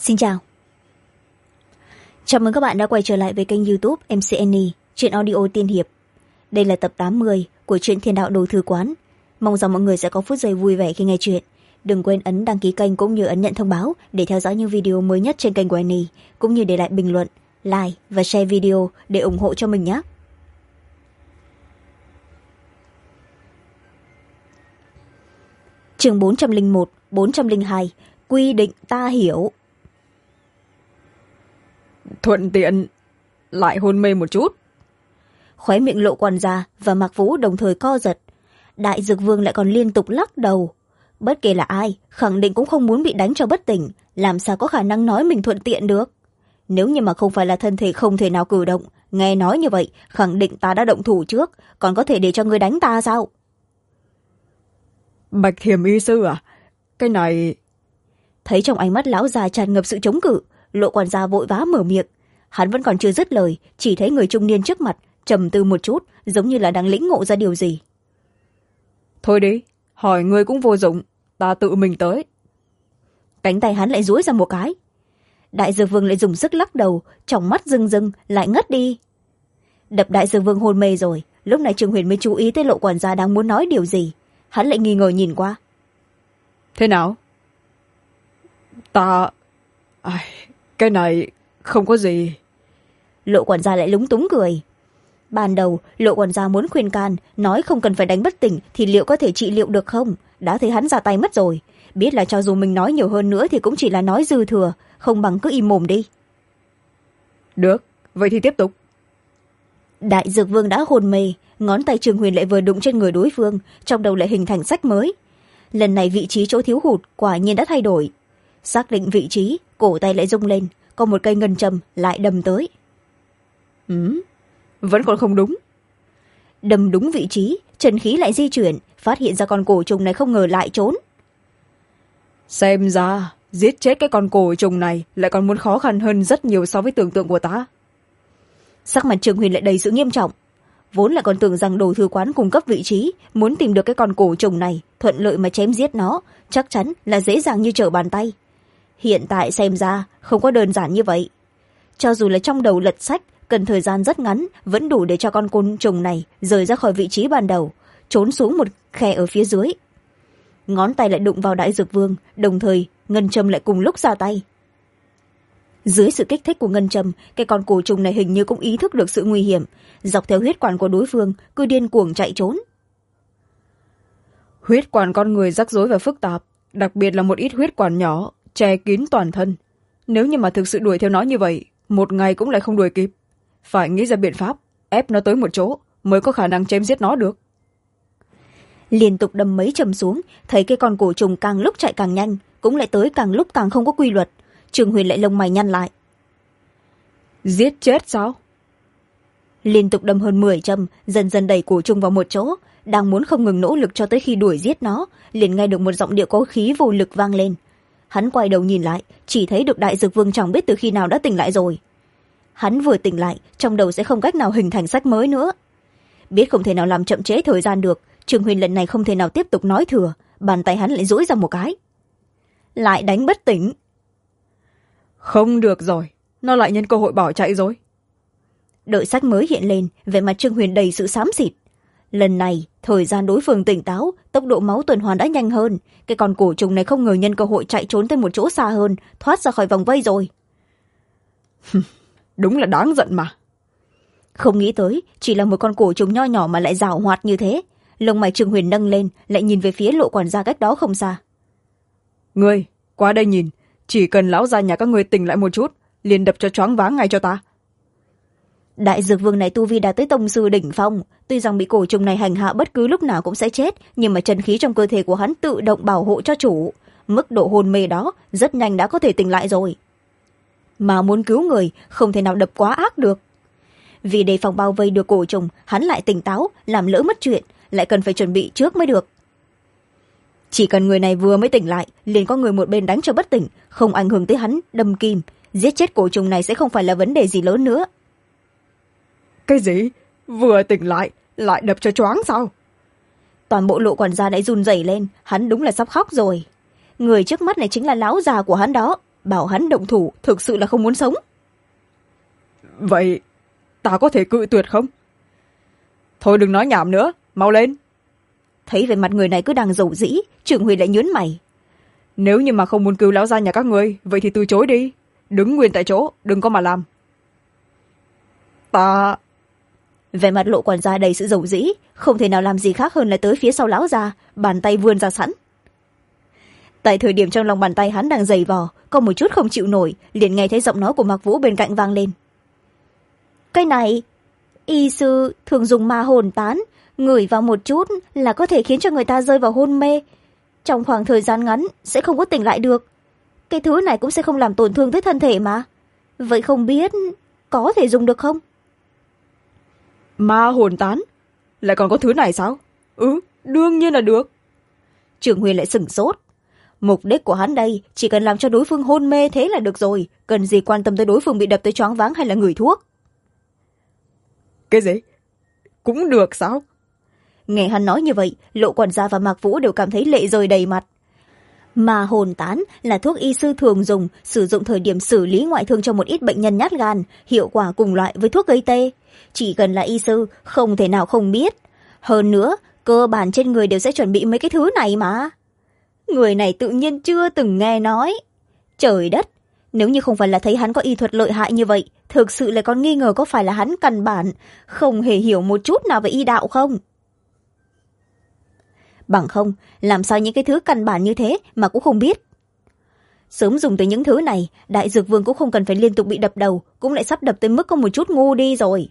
Xin chào. Chào mừng các bạn đã quay trở lại với kênh YouTube MCNE, truyện audio tiên hiệp. Đây là tập 80 của truyện Thiên Đạo Đồ Thư Quán. Mong rằng mọi người sẽ có phút giây vui vẻ khi nghe chuyện. Đừng quên ấn đăng ký kênh cũng như ấn nhận thông báo để theo dõi những video mới nhất trên kênh của Annie, cũng như để lại bình luận, like và share video để ủng hộ cho mình nhé. Chương 401, 402, quy định ta hiểu. Thuận tiện lại hôn mê một chút. Khóe miệng Lộ Quản gia và Mạc Vũ đồng thời co giật. Đại Dược Vương lại còn liên tục lắc đầu. Bất kể là ai, khẳng định cũng không muốn bị đánh cho bất tỉnh, làm sao có khả năng nói mình thuận tiện được. Nếu như mà không phải là thân thể không thể nào cử động, nghe nói như vậy, khẳng định ta đã động thủ trước, còn có thể để cho ngươi đánh ta sao? Bạch Thiểm y sư à? Cái này... Thấy trong ánh mắt lão già tràn ngập sự chống cự, Lộ Quản gia vội vã mở miệng. Hắn vẫn còn chưa dứt lời, chỉ thấy người trung niên trước mặt trầm tư một chút, giống như là đang lĩnh ngộ ra điều gì. Thôi đi, hỏi ngươi cũng vô dụng, ta tự mình tới. Cánh tay hắn lại duỗi ra một cái. Đại Dược Vương lại dùng sức lắc đầu, trong mắt rưng rưng lại ngất đi. Đập Đại Dược Vương hôn mê rồi, lúc này Trương Huyền mới chú ý tới Lộ Quản gia đang muốn nói điều gì. Hắn lại nghi ngờ nhìn qua. Thế nào? Cái này không có gì. Lộ Quản gia lại lúng túng cười. Ban đầu Lộ Quản gia muốn khuyên can, nói không cần phải đánh bất tỉnh thì liệu có thể trị liệu được không, đã thấy hắn ra tay mất rồi, biết là cho dù mình nói nhiều hơn nữa thì cũng chỉ là nói dư thừa, không bằng cứ im mồm đi. Được, vậy thì tiếp tục. Đại Dược Vương đã hôn mê, ngón tay Trương Huyền lại vừa đụng trên người đối phương, trong đầu lại hình thành sách mới. Lần này vị trí chỗ thiếu hụt quả nhiên đã thay đổi. Xác định vị trí, cổ tay lại rung lên, có một cây ngân châm lại đâm tới. Vẫn còn không đúng. Đâm đúng vị trí, chân khí lại di chuyển, phát hiện ra con cổ trùng này không ngờ lại trốn. Xem ra giết chết cái con cổ trùng này lại còn muốn khó khăn hơn rất nhiều so với tưởng tượng của ta. Sắc mặt Trương Huyền lại đầy sự nghiêm trọng. Vốn là còn tưởng rằng Đồ Thư Quán cung cấp vị trí, muốn tìm được cái con cổ trùng này, thuận lợi mà chém giết nó, chắc chắn là dễ dàng như trở bàn tay. Hiện tại xem ra không có đơn giản như vậy. Cho dù là trong đầu lật sách, cần thời gian rất ngắn, vẫn đủ để cho con côn trùng này rời ra khỏi vị trí ban đầu, trốn xuống một khe ở phía dưới. Ngón tay lại đụng vào Đại Dược Vương, đồng thời ngân châm lại cùng lúc ra tay. Dưới sự kích thích của ngân châm, cái con cổ trùng này hình như cũng ý thức được sự nguy hiểm, dọc theo huyết quản của đối phương cứ điên cuồng chạy trốn. Huyết quản con người rắc rối và phức tạp, đặc biệt là một ít huyết quản nhỏ che kín toàn thân. Nếu như mà thực sự đuổi theo nó như vậy, một ngày cũng lại không đuổi kịp. Phải nghĩ ra biện pháp ép nó tới một chỗ mới có khả năng chém giết nó được. Liên tục đâm mấy châm xuống, thấy cái con cổ trùng càng lúc chạy càng nhanh, cũng lại tới càng lúc càng không có quy luật. Trương Huyền lại lông mày nhăn lại. Giết chết sao? Liên tục đâm hơn 10 châm, dần dần đẩy cổ trùng vào một chỗ, đang muốn không ngừng nỗ lực cho tới khi đuổi giết nó, liền nghe được một giọng điệu có khí vô lực vang lên. Hắn quay đầu nhìn lại, chỉ thấy được Đại Dược Vương chẳng biết từ khi nào đã tỉnh lại rồi. Hắn vừa tỉnh lại, trong đầu sẽ không cách nào hình thành sách mới nữa. Biết không thể nào làm chậm trễ thời gian được, Trương Huyền lần này không thể nào tiếp tục nói thừa, bàn tay hắn lại duỗi ra một cái. Lại đánh bất tỉnh. Không được rồi, nó lại nhân cơ hội bỏ chạy rồi. Đợi sách mới hiện lên, vẻ mặt Trương Huyền đầy sự xám xịt. Lần này, thời gian đối phương tỉnh táo, tốc độ máu tuần hoàn đã nhanh hơn. Cái con cổ trùng này không ngờ nhân cơ hội chạy trốn tới một chỗ xa hơn, thoát ra khỏi vòng vây rồi. Đúng là đáng giận mà. Không nghĩ tới, chỉ là một con cổ trùng nho nhỏ mà lại giảo hoạt như thế. Lông mày Trương Huyền nâng lên, lại nhìn về phía Lộ Quản gia cách đó không xa. Ngươi, qua đây nhìn, chỉ cần lão gia nhà các ngươi tỉnh lại một chút, liền đập cho choáng váng ngay cho ta. Đại Dược Vương này tu vi đã tới tông sư đỉnh phong, tuy rằng bị cổ trùng này hành hạ bất cứ lúc nào cũng sẽ chết, nhưng mà chân khí trong cơ thể của hắn tự động bảo hộ cho chủ. Mức độ hôn mê đó rất nhanh đã có thể tỉnh lại rồi. Mà muốn cứu người, không thể nào đập quá ác được. Vì đề phòng bao vây được cổ trùng, hắn lại tỉnh táo, làm lỡ mất chuyện, lại cần phải chuẩn bị trước mới được. Chỉ cần người này vừa mới tỉnh lại, liền có người một bên đánh cho bất tỉnh, không ảnh hưởng tới hắn, đâm kim. Giết chết cổ trùng này sẽ không phải là vấn đề gì lớn nữa. Cái gì? Vừa tỉnh lại đập cho choáng sao? Toàn bộ Lộ Quản gia đã run rẩy lên, hắn đúng là sắp khóc rồi. Người trước mắt này chính là lão già của hắn đó, bảo hắn động thủ thực sự là không muốn sống. Vậy ta có thể cự tuyệt không? Thôi đừng nói nhảm nữa, mau lên. Thấy về mặt người này cứ đang dầu dĩ, Trường Huy lại nhớn mày. Nếu như mà không muốn cứu lão gia nhà các ngươi, vậy thì từ chối đi, đứng nguyên tại chỗ, đừng có mà làm. Ta... Về mặt Lộ quản gia đầy sự dầu dĩ, không thể nào làm gì khác hơn là tới phía sau lão già, bàn tay vươn ra sẵn. Tại thời điểm trong lòng bàn tay hắn đang giày vò, có một chút không chịu nổi, liền nghe thấy giọng nói của Mạc Vũ bên cạnh vang lên. Cái này, y sư thường dùng ma hồn tán, ngửi vào một chút là có thể khiến cho người ta rơi vào hôn mê. Trong khoảng thời gian ngắn sẽ không có tỉnh lại được. Cái thứ này cũng sẽ không làm tổn thương tới thân thể mà. Vậy không biết có thể dùng được không? Ma hồn tán? Lại còn có thứ này sao? Đương nhiên là được. Trường Huyền lại sửng sốt. Mục đích của hắn đây chỉ cần làm cho đối phương hôn mê thế là được rồi, cần gì quan tâm tới đối phương bị đập tới choáng váng hay là ngửi thuốc. Cái gì? Cũng được sao? Nghe hắn nói như vậy, Lộ quản gia và Mạc Vũ đều cảm thấy lệ rơi đầy mặt. Ma hồn tán là thuốc y sư thường dùng, sử dụng thời điểm xử lý ngoại thương cho một ít bệnh nhân nhát gan, hiệu quả cùng loại với thuốc gây tê. Chỉ cần là y sư, không thể nào không biết. Hơn nữa, cơ bản trên người đều sẽ chuẩn bị mấy cái thứ này mà. Người này tự nhiên chưa từng nghe nói. Trời đất, nếu như không phải là thấy hắn có y thuật lợi hại như vậy, thực sự là còn nghi ngờ có phải là hắn căn bản không hề hiểu một chút nào về y đạo không. Bằng không, làm sao những cái thứ căn bản như thế mà cũng không biết. Sớm dùng tới những thứ này, Đại Dược Vương cũng không cần phải liên tục bị đập đầu, cũng lại sắp đập tới mức có một chút ngu đi rồi.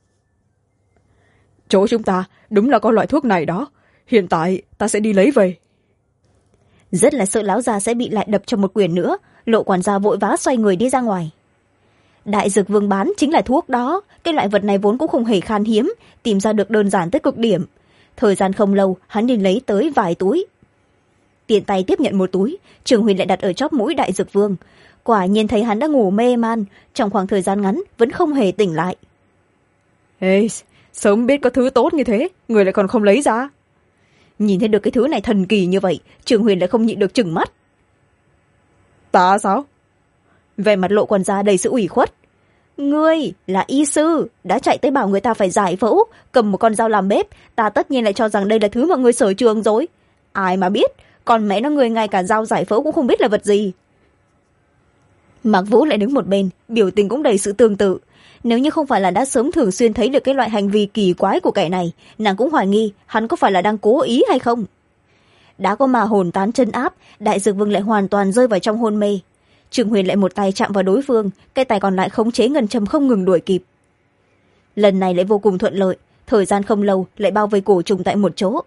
Chỗ chúng ta đúng là có loại thuốc này đó, hiện tại ta sẽ đi lấy về. Rất là sợ lão già sẽ bị lại đập cho một quyền nữa, Lộ quản gia vội vã xoay người đi ra ngoài. Đại Dược Vương bán chính là thuốc đó, cái loại vật này vốn cũng không hề khan hiếm, tìm ra được đơn giản tới cực điểm. Thời gian không lâu, hắn đi lấy tới vài túi. Tiện tay tiếp nhận một túi, Trường Huyền lại đặt ở chóp mũi Đại Dược Vương. Quả nhiên thấy hắn đã ngủ mê man, trong khoảng thời gian ngắn vẫn không hề tỉnh lại. Ê, sớm biết có thứ tốt như thế, người lại còn không lấy ra. Nhìn thấy được cái thứ này thần kỳ như vậy, Trường Huyền lại không nhịn được trừng mắt. Ta sao? Về mặt Lộ quản gia đầy sự ủy khuất. Ngươi là y sư, đã chạy tới bảo người ta phải giải phẫu, cầm một con dao làm bếp, ta tất nhiên lại cho rằng đây là thứ mà ngươi sở trường rồi. Ai mà biết, còn mẹ nó người ngay cả dao giải phẫu cũng không biết là vật gì. Mạc Vũ lại đứng một bên, biểu tình cũng đầy sự tương tự. Nếu như không phải là đã sớm thường xuyên thấy được cái loại hành vi kỳ quái của kẻ này, nàng cũng hoài nghi hắn có phải là đang cố ý hay không. Đã có ma hồn tán chân áp, Đại Dược Vương lại hoàn toàn rơi vào trong hôn mê. Trường Huyền lại một tay chạm vào đối phương, cái tay còn lại khống chế ngân châm không ngừng đuổi kịp. Lần này lại vô cùng thuận lợi, thời gian không lâu lại bao vây cổ trùng tại một chỗ.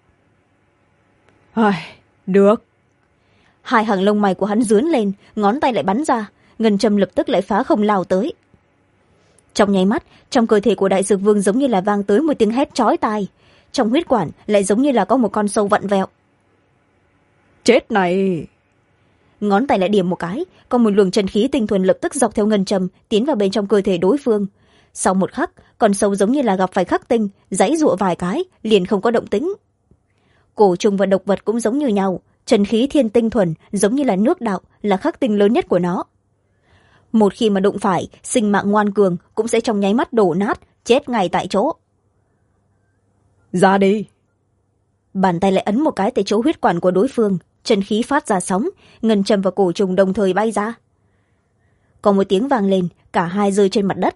Được. Hai hàng lông mày của hắn rướn lên, ngón tay lại bắn ra, ngân châm lập tức lại phá không lao tới. Trong nháy mắt, trong cơ thể của Đại Dược Vương giống như là vang tới một tiếng hét chói tai, trong huyết quản lại giống như là có một con sâu vặn vẹo. Chết này! Ngón tay lại điểm một cái, có một luồng chân khí tinh thuần lập tức dọc theo ngân châm tiến vào bên trong cơ thể đối phương. Sau một khắc, con sâu giống như là gặp phải khắc tinh, giãy giụa vài cái liền không có động tĩnh. Cổ trùng và độc vật cũng giống như nhau, chân khí thiên tinh thuần giống như là nước đạo, là khắc tinh lớn nhất của nó. Một khi mà đụng phải, sinh mạng ngoan cường cũng sẽ trong nháy mắt đổ nát, chết ngay tại chỗ. Ra đi! Bàn tay lại ấn một cái tại chỗ huyết quản của đối phương, chân khí phát ra sóng, ngân châm và cổ trùng đồng thời bay ra. Có một tiếng vang lên, cả hai rơi trên mặt đất.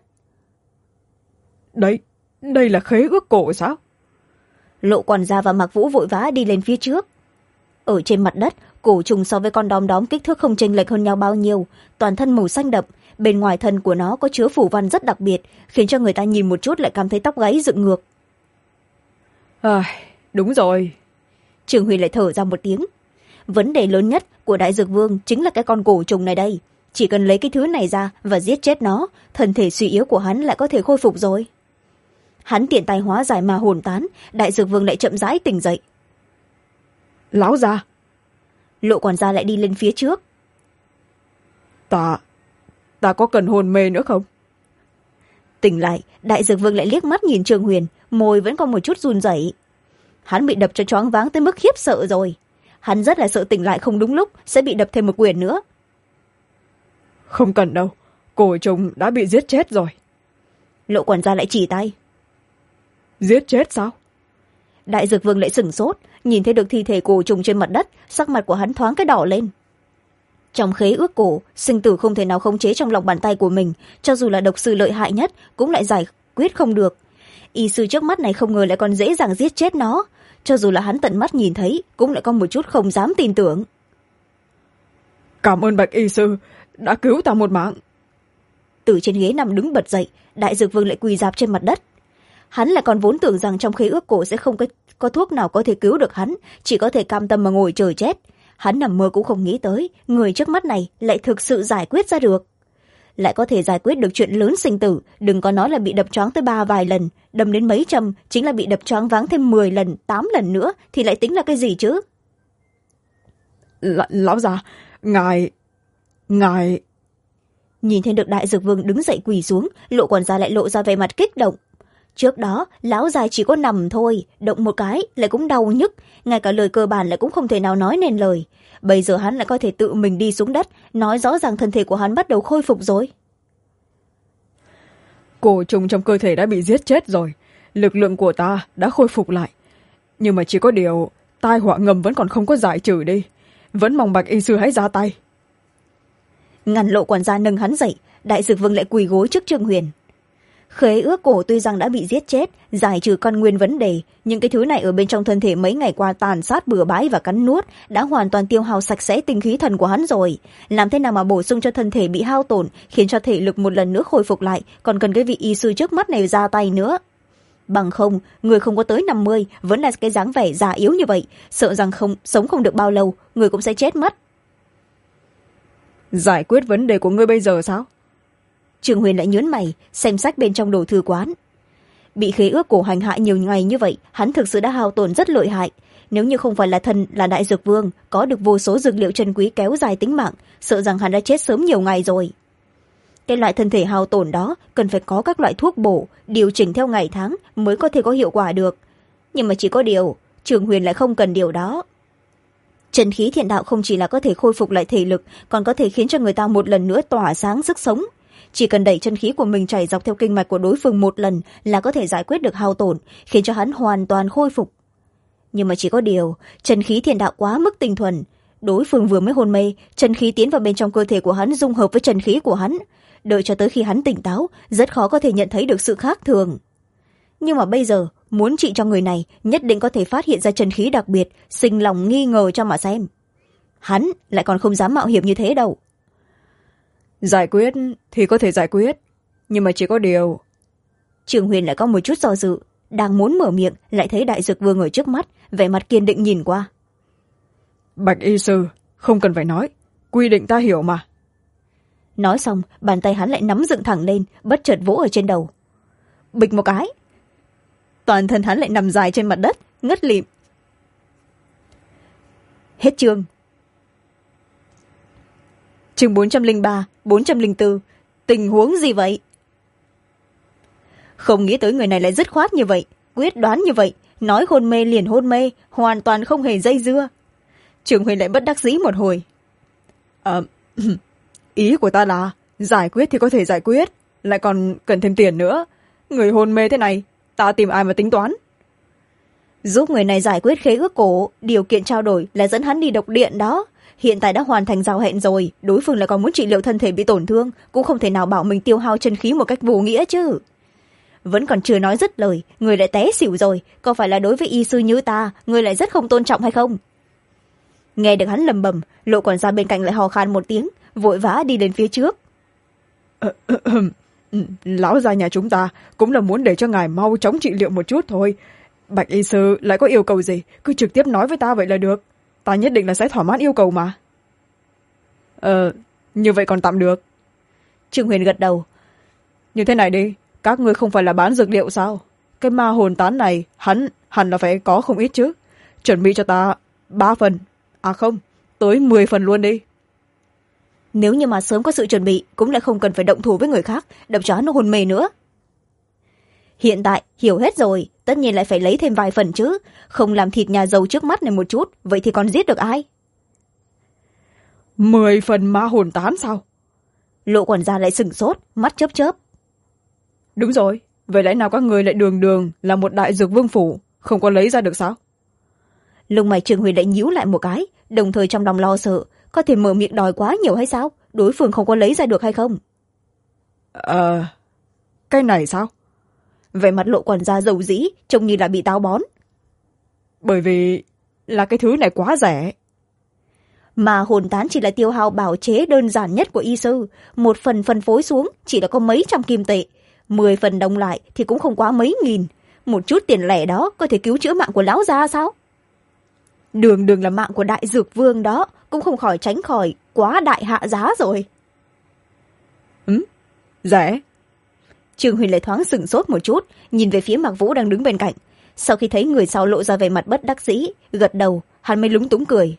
Đây là khế ước cổ sao? Lộ quản gia và Mạc Vũ vội vã đi lên phía trước. Ở trên mặt đất, cổ trùng so với con đom đóm kích thước không chênh lệch hơn nhau bao nhiêu, toàn thân màu xanh đậm, bên ngoài thân của nó có chứa phủ văn rất đặc biệt, khiến cho người ta nhìn một chút lại cảm thấy tóc gáy dựng ngược. Đúng rồi. Trường Huy lại thở ra một tiếng. Vấn đề lớn nhất của Đại Dược Vương chính là cái con cổ trùng này đây. Chỉ cần lấy cái thứ này ra và giết chết nó, thân thể suy yếu của hắn lại có thể khôi phục rồi. Hắn tiện tay hóa giải ma hồn tán, Đại Dược Vương lại chậm rãi tỉnh dậy. Lão già! Lộ quản gia lại đi lên phía trước. Ta có cần hồn mê nữa không? Tỉnh lại, Đại Dược Vương lại liếc mắt nhìn Trường Huyền, môi vẫn còn một chút run rẩy. Hắn bị đập cho choáng váng tới mức khiếp sợ rồi. Hắn rất là sợ tỉnh lại không đúng lúc sẽ bị đập thêm một quyền nữa. Không cần đâu, cổ trùng đã bị giết chết rồi. Lộ quản gia lại chỉ tay. Giết chết sao? Đại dược vương lại sửng sốt, nhìn thấy được thi thể cổ trùng trên mặt đất, sắc mặt của hắn thoáng cái đỏ lên. Trong khế ước cổ, sinh tử không thể nào khống chế trong lòng bàn tay của mình, cho dù là độc sư lợi hại nhất cũng lại giải quyết không được. Y sư trước mắt này không ngờ lại còn dễ dàng giết chết nó, cho dù là hắn tận mắt nhìn thấy cũng lại có một chút không dám tin tưởng. Cảm ơn Bạch y sư đã cứu ta một mạng. Từ trên ghế nằm đứng bật dậy, đại dược vương lại quỳ rạp trên mặt đất. Hắn lại còn vốn tưởng rằng trong khế ước cổ sẽ không có thuốc nào có thể cứu được hắn, chỉ có thể cam tâm mà ngồi chờ chết. Hắn nằm mơ cũng không nghĩ tới người trước mắt này lại thực sự giải quyết ra được, lại có thể giải quyết được chuyện lớn sinh tử. Đừng có nói là bị đập choáng tới vài lần, đâm đến mấy châm, chính là bị đập choáng váng thêm 10 lần 8 lần nữa thì lại tính là cái gì chứ? Lão già, ngài Nhìn thấy được đại dược vương đứng dậy quỳ xuống, Lộ quản gia lại lộ ra vẻ mặt kích động. Trước đó lão già chỉ có nằm thôi, động một cái lại cũng đau nhức, ngay cả lời cơ bản lại cũng không thể nào nói nên lời. Bây giờ hắn lại có thể tự mình đi xuống đất, nói rõ ràng thân thể của hắn bắt đầu khôi phục rồi. cổ trùng trong cơ thể đã bị giết chết rồi, lực lượng của ta đã khôi phục lại, nhưng mà chỉ có điều tai họa ngầm vẫn còn không có giải trừ đi. Vẫn mong Bạch y sư hãy ra tay. Ngăn Lộ quản gia nâng hắn dậy, đại dược vương lại quỳ gối trước Trương Huyền. Khế ước cổ tuy rằng đã bị giết chết, giải trừ căn nguyên vấn đề, nhưng cái thứ này ở bên trong thân thể mấy ngày qua tàn sát bừa bãi và cắn nuốt đã hoàn toàn tiêu hao sạch sẽ tinh khí thần của hắn rồi. Làm thế nào mà bổ sung cho thân thể bị hao tổn, khiến cho thể lực một lần nữa khôi phục lại, còn cần cái vị y sư trước mắt này ra tay nữa. Bằng không, người không có tới 50 vẫn là cái dáng vẻ già yếu như vậy, sợ rằng sống không được bao lâu, người cũng sẽ chết mất. Giải quyết vấn đề của ngươi bây giờ sao? Trương Huyền lại nhớn mày, xem sách bên trong đồ thư quán. Bị khế ước cổ hành hạ nhiều ngày như vậy, hắn thực sự đã hao tổn rất lợi hại. Nếu như không phải là thần là đại dược vương, có được vô số dược liệu chân quý kéo dài tính mạng, sợ rằng hắn đã chết sớm nhiều ngày rồi. Cái loại thân thể hao tổn đó cần phải có các loại thuốc bổ, điều chỉnh theo ngày tháng mới có thể có hiệu quả được. Nhưng mà chỉ có điều, Trương Huyền lại không cần điều đó. Chân khí thiện đạo không chỉ là có thể khôi phục lại thể lực, còn có thể khiến cho người ta một lần nữa tỏa sáng sức sống. Chỉ cần đẩy chân khí của mình chảy dọc theo kinh mạch của đối phương một lần là có thể giải quyết được hao tổn, khiến cho hắn hoàn toàn khôi phục. Nhưng mà chỉ có điều, chân khí thiện đạo quá mức tinh thuần. Đối phương vừa mới hôn mê, chân khí tiến vào bên trong cơ thể của hắn dung hợp với chân khí của hắn. Đợi cho tới khi hắn tỉnh táo, rất khó có thể nhận thấy được sự khác thường. Nhưng mà bây giờ, muốn trị cho người này, nhất định có thể phát hiện ra chân khí đặc biệt, sinh lòng nghi ngờ cho mà xem. Hắn lại còn không dám mạo hiểm như thế đâu. Giải quyết thì có thể giải quyết, nhưng mà chỉ có điều... Trương Huyền lại có một chút do dự, đang muốn mở miệng lại thấy đại dược vương ở trước mắt, vẻ mặt kiên định nhìn qua. Bạch y sư, không cần phải nói, quy định ta hiểu mà. Nói xong, bàn tay hắn lại nắm dựng thẳng lên, bất chợt vỗ ở trên đầu. Bịch một cái, toàn thân hắn lại nằm dài trên mặt đất, ngất lịm. Hết chương. Chương 403, 404. Tình huống gì vậy? Không nghĩ tới người này lại dứt khoát như vậy, quyết đoán như vậy, nói hôn mê liền hôn mê, hoàn toàn không hề dây dưa. Trương Huyền lại bất đắc dĩ một hồi. Ý của ta là giải quyết thì có thể giải quyết, lại còn cần thêm tiền nữa. Người hôn mê thế này, ta tìm ai mà tính toán? Giúp người này giải quyết khế ước cổ, điều kiện trao đổi là dẫn hắn đi độc điện đó. Hiện tại đã hoàn thành giao hẹn rồi, đối phương lại còn muốn trị liệu thân thể bị tổn thương, cũng không thể nào bảo mình tiêu hao chân khí một cách vô nghĩa chứ. Vẫn còn chưa nói dứt lời, người lại té xỉu rồi, có phải là đối với y sư như ta, người lại rất không tôn trọng hay không? Nghe được hắn lầm bầm, Lộ quản gia bên cạnh lại hò khan một tiếng, vội vã đi lên phía trước. Lão gia nhà chúng ta cũng là muốn để cho ngài mau chóng trị liệu một chút thôi. Bạch y sư lại có yêu cầu gì, cứ trực tiếp nói với ta vậy là được. Ta nhất định là sẽ thỏa mãn yêu cầu mà. Như vậy còn tạm được. Trương Huyền gật đầu. Như thế này đi, các ngươi không phải là bán dược liệu sao? Cái ma hồn tán này hẳn là phải có không ít chứ. Chuẩn bị cho ta 3 phần, à không, tới 10 phần luôn đi. Nếu như mà sớm có sự chuẩn bị, cũng lại không cần phải động thủ với người khác, đập cho hắn hôn mê nữa. Hiện tại hiểu hết rồi, tất nhiên lại phải lấy thêm vài phần chứ, không làm thịt nhà giàu trước mắt này một chút, vậy thì còn giết được ai? 10 phần ma hồn tán sao? Lộ quản gia lại sửng sốt, mắt chớp chớp. Đúng rồi, vậy lẽ nào các người lại đường đường là một đại dược vương phủ, không có lấy ra được sao? Lông mày Trường Huyền lại nhíu lại một cái, đồng thời trong lòng lo sợ, có thể mở miệng đòi quá nhiều hay sao? Đối phương không có lấy ra được hay không? Cái này sao? Vẻ mặt Lộ quản gia dầu dĩ, trông như là bị táo bón. Bởi vì là cái thứ này quá rẻ. Mà hồn tán chỉ là tiêu hao bảo chế đơn giản nhất của y sư, một phần phân phối xuống chỉ là có mấy trăm kim tệ, 10 phần đồng lại thì cũng không quá mấy nghìn. Một chút tiền lẻ đó có thể cứu chữa mạng của lão gia sao? Đường đường là mạng của đại dược vương đó, cũng không khỏi tránh khỏi quá đại hạ giá rồi. Rẻ? Trương Huyền lại thoáng sửng sốt một chút, nhìn về phía Mạc Vũ đang đứng bên cạnh. Sau khi thấy người sau lộ ra vẻ mặt bất đắc dĩ, gật đầu, hắn mới lúng túng cười.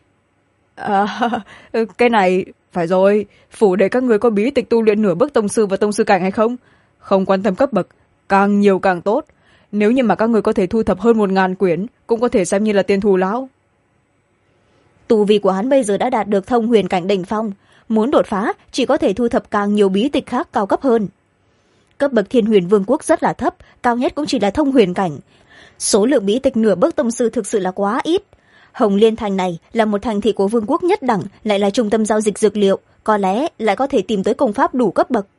Cái này, phải rồi, phủ để các người có bí tịch tu luyện nửa bước tông sư và tông sư cảnh hay không? Không quan tâm cấp bậc, càng nhiều càng tốt. Nếu như mà các người có thể thu thập hơn 1000 quyển, cũng có thể xem như là tiền thù lão. Tu vi của hắn bây giờ đã đạt được thông huyền cảnh đỉnh phong, muốn đột phá chỉ có thể thu thập càng nhiều bí tịch khác cao cấp hơn. Cấp bậc Thiên Huyền Vương quốc rất là thấp, cao nhất cũng chỉ là thông huyền cảnh. Số lượng bí tịch nửa bước tông sư thực sự là quá ít. Hồng Liên Thành này là một thành thị của vương quốc nhất đẳng, lại là trung tâm giao dịch dược liệu, có lẽ lại có thể tìm tới công pháp đủ cấp bậc.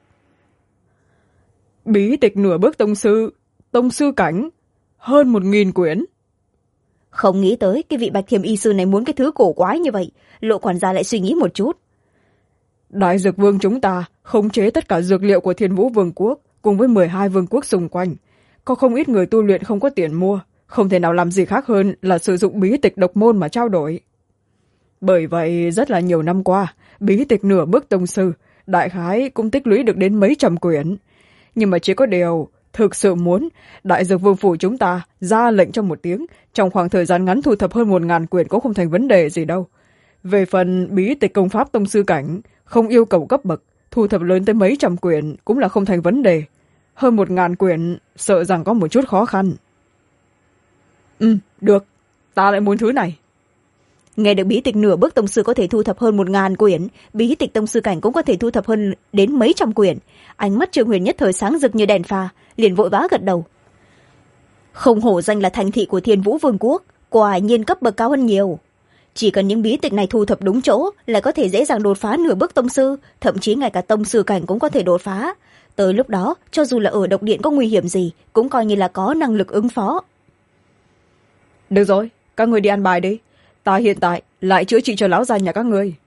Bí tịch nửa bước tông sư cảnh, hơn 1000 quyển. Không nghĩ tới cái vị Bạch Thiềm y sư này muốn cái thứ cổ quái như vậy. Lộ quản gia lại suy nghĩ một chút. Đại dược vương chúng ta khống chế tất cả dược liệu của Thiên Vũ Vương quốc cùng với 12 vương quốc xung quanh. Có không ít người tu luyện không có tiền mua, không thể nào làm gì khác hơn là sử dụng bí tịch độc môn mà trao đổi. Bởi vậy rất là nhiều năm qua, bí tịch nửa bước tông sư đại khái cũng tích lũy được đến mấy trăm quyển. Nhưng mà chỉ có điều, thực sự muốn đại dược vương phủ chúng ta ra lệnh trong một tiếng, trong khoảng thời gian ngắn thu thập hơn 1000 quyển cũng không thành vấn đề gì đâu. Về phần bí tịch công pháp tông sư cảnh, không yêu cầu cấp bậc, thu thập lớn tới mấy trăm quyển cũng là không thành vấn đề. Hơn 1000 quyển, sợ rằng có một chút khó khăn. Được, ta lại muốn thứ này. Nghe được bí tịch nửa bước tông sư có thể thu thập hơn 1000 quyển, bí tịch tông sư cảnh cũng có thể thu thập hơn đến mấy trăm quyển. Ánh mắt Trương Huyền nhất thời sáng rực như đèn pha, liền vội vã gật đầu. Không hổ danh là thành thị của Thiên Vũ Vương quốc, quả nhiên cấp bậc cao hơn nhiều. Chỉ cần những bí tịch này thu thập đúng chỗ là có thể dễ dàng đột phá nửa bước tông sư, thậm chí ngay cả tông sư cảnh cũng có thể đột phá. Tới lúc đó, cho dù là ở độc điện có nguy hiểm gì, cũng coi như là có năng lực ứng phó. Được rồi, các người đi ăn bài đi. Ta hiện tại lại chữa trị cho lão già nhà các người.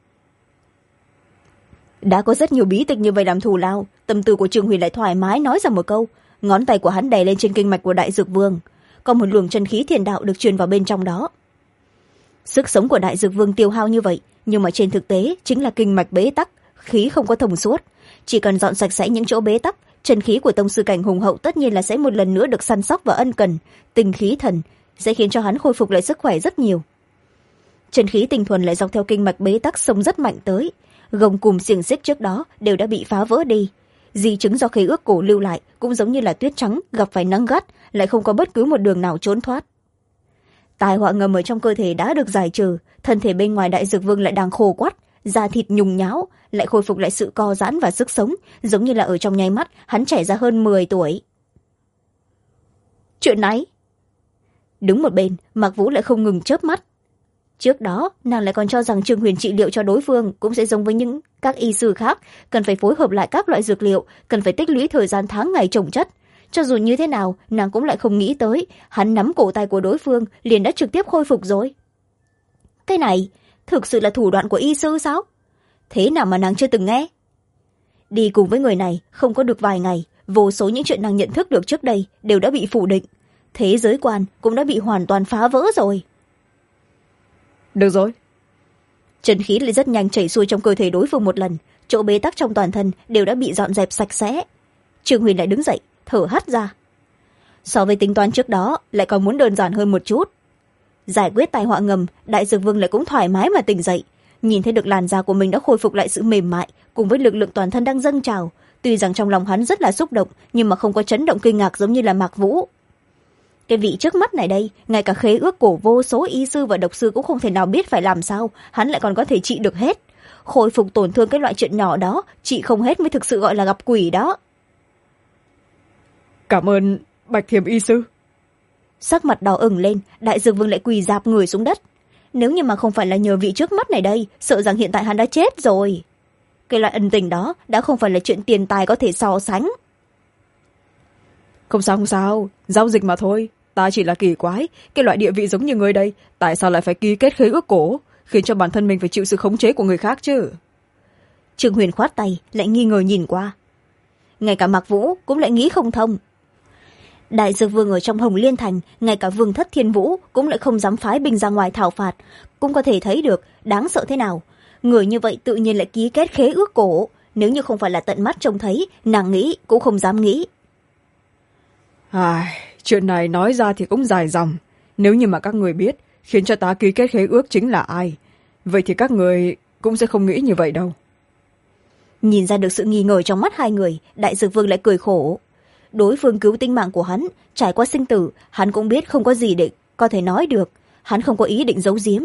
Đã có rất nhiều bí tịch như vậy làm thù lao, tâm tư của Trương Huyền lại thoải mái nói ra một câu. Ngón tay của hắn đè lên trên kinh mạch của đại dược vương, có một luồng chân khí thiên đạo được truyền vào bên trong đó. Sức sống của đại dược vương tiêu hao như vậy, nhưng mà trên thực tế chính là kinh mạch bế tắc, khí không có thông suốt. Chỉ cần dọn sạch sẽ những chỗ bế tắc, chân khí của tông sư cảnh hùng hậu tất nhiên là sẽ một lần nữa được săn sóc và ân cần. Tinh khí thần sẽ khiến cho hắn khôi phục lại sức khỏe rất nhiều. Chân khí tinh thuần lại dọc theo kinh mạch bế tắc sông rất mạnh tới, gông cùm xiềng xích trước đó đều đã bị phá vỡ đi. Di chứng do khế ước cổ lưu lại cũng giống như là tuyết trắng gặp phải nắng gắt, lại không có bất cứ một đường nào trốn thoát. Tai họa ngầm ở trong cơ thể đã được giải trừ, thân thể bên ngoài đại dược vương lại đang khô quắt, da thịt nhùng nhão, lại khôi phục lại sự co giãn và sức sống, giống như là ở trong nháy mắt hắn trẻ ra hơn 10 tuổi. Chuyện này, đứng một bên, Mạc Vũ lại không ngừng chớp mắt. Trước đó nàng lại còn cho rằng Trương Huyền trị liệu cho đối phương cũng sẽ giống với những các y sư khác, cần phải phối hợp lại các loại dược liệu, cần phải tích lũy thời gian tháng ngày chồng chất. Cho dù như thế nào, nàng cũng lại không nghĩ tới hắn nắm cổ tay của đối phương liền đã trực tiếp khôi phục rồi. Cái này thực sự là thủ đoạn của y sư sao? Thế nào mà nàng chưa từng nghe? Đi cùng với người này không có được vài ngày, vô số những chuyện nàng nhận thức được trước đây đều đã bị phủ định, thế giới quan cũng đã bị hoàn toàn phá vỡ rồi. Được rồi. Chân khí lại rất nhanh chảy xuôi trong cơ thể đối phương một lần, chỗ bế tắc trong toàn thân đều đã bị dọn dẹp sạch sẽ. Trương Huyền lại đứng dậy, thở hắt ra. So với tính toán trước đó, lại còn muốn đơn giản hơn một chút. Giải quyết tai họa ngầm, đại dược vương lại cũng thoải mái mà tỉnh dậy, nhìn thấy được làn da của mình đã khôi phục lại sự mềm mại, cùng với lực lượng toàn thân đang dâng trào. Tuy rằng trong lòng hắn rất là xúc động, nhưng mà không có chấn động kinh ngạc giống như là Mạc Vũ. Cái vị trước mắt này đây, ngay cả khế ước cổ vô số y sư và độc sư cũng không thể nào biết phải làm sao hắn lại còn có thể trị được hết. khôi phục tổn thương cái loại chuyện nhỏ đó chị không hết mới thực sự gọi là gặp quỷ đó. Cảm ơn Bạch Thiềm y sư. Sắc mặt đỏ ửng lên, Đại Dược Vương lại quỳ rạp người xuống đất. Nếu như mà không phải là nhờ vị trước mắt này đây, sợ rằng hiện tại hắn đã chết rồi. Cái loại ân tình đó đã không phải là chuyện tiền tài có thể so sánh. Không sao không sao, giao dịch mà thôi. Ta chỉ là kỳ quái, cái loại địa vị giống như người đây, tại sao lại phải ký kết khế ước cổ, khiến cho bản thân mình phải chịu sự khống chế của người khác chứ? Trương Huyền khoát tay, lại nghi ngờ nhìn qua. Ngay cả Mạc Vũ cũng lại nghĩ không thông. Đại Dược Vương ở trong Hồng Liên Thành, ngay cả Vương Thất Thiên Vũ cũng lại không dám phái binh ra ngoài thảo phạt, cũng có thể thấy được đáng sợ thế nào. Người như vậy tự nhiên lại ký kết khế ước cổ, nếu như không phải là tận mắt trông thấy, nàng nghĩ cũng không dám nghĩ. Chuyện này nói ra thì cũng dài dòng. Nếu như mà các người biết khiến cho ta ký kết khế ước chính là ai, vậy thì các người cũng sẽ không nghĩ như vậy đâu. Nhìn ra được sự nghi ngờ trong mắt hai người, Đại Dược Vương lại cười khổ. Đối phương cứu tính mạng của hắn, trải qua sinh tử, hắn cũng biết không có gì để có thể nói được, hắn không có ý định giấu giếm.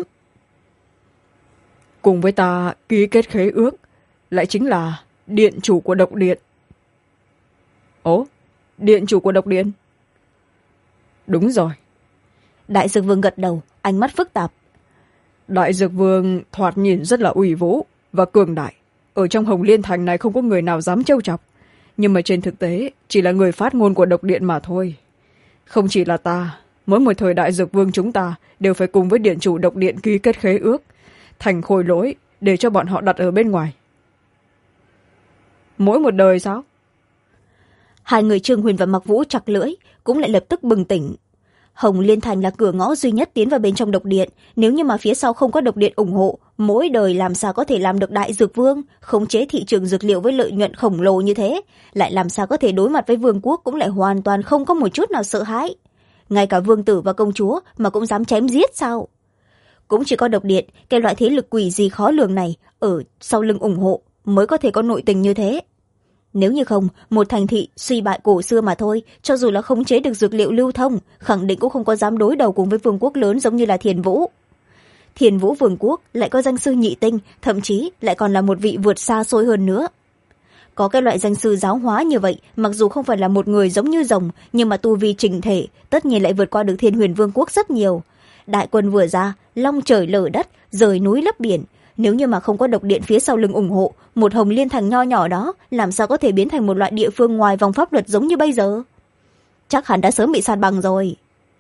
Cùng với ta ký kết khế ước lại chính là điện chủ của Độc Điện. Ố, điện chủ của Độc Điện? Đúng rồi. Đại Dược Vương gật đầu, ánh mắt phức tạp. Đại Dược Vương thoạt nhìn rất là uy vũ và cường đại. Ở trong Hồng Liên Thành này không có người nào dám trêu chọc, nhưng mà trên thực tế chỉ là người phát ngôn của Độc Điện mà thôi. Không chỉ là ta, mỗi một thời Đại Dược Vương chúng ta đều phải cùng với điện chủ Độc Điện ký kết khế ước, thành khôi lỗi để cho bọn họ đặt ở bên ngoài. Mỗi một đời sao? Hai người Trương Huyền và Mạc Vũ chặt lưỡi, cũng lại lập tức bừng tỉnh. Hồng Liên Thành là cửa ngõ duy nhất tiến vào bên trong Độc Điện, nếu như mà phía sau không có Độc Điện ủng hộ, mỗi đời làm sao có thể làm được Đại Dược Vương, khống chế thị trường dược liệu với lợi nhuận khổng lồ như thế, lại làm sao có thể đối mặt với vương quốc cũng lại hoàn toàn không có một chút nào sợ hãi. Ngay cả vương tử và công chúa mà cũng dám chém giết sao? Cũng chỉ có Độc Điện, cái loại thế lực quỷ gì khó lường này, ở sau lưng ủng hộ, mới có thể có nội tình như thế. Nếu như không, một thành thị suy bại cổ xưa mà thôi, cho dù là khống chế được dược liệu lưu thông, khẳng định cũng không có dám đối đầu cùng với vương quốc lớn giống như là Thiền Vũ. Thiền Vũ vương quốc lại có danh sư nhị tinh, thậm chí lại còn là một vị vượt xa xôi hơn nữa. Có cái loại danh sư giáo hóa như vậy, mặc dù không phải là một người giống như rồng, nhưng mà tu vi trình thể, tất nhiên lại vượt qua được Thiên Huyền vương quốc rất nhiều. Đại quân vừa ra, long trời lở đất, rời núi lấp biển. Nếu như mà không có Độc Điện phía sau lưng ủng hộ, một Hồng Liên Thành nho nhỏ đó làm sao có thể biến thành một loại địa phương ngoài vòng pháp luật giống như bây giờ? Chắc hẳn đã sớm bị san bằng rồi.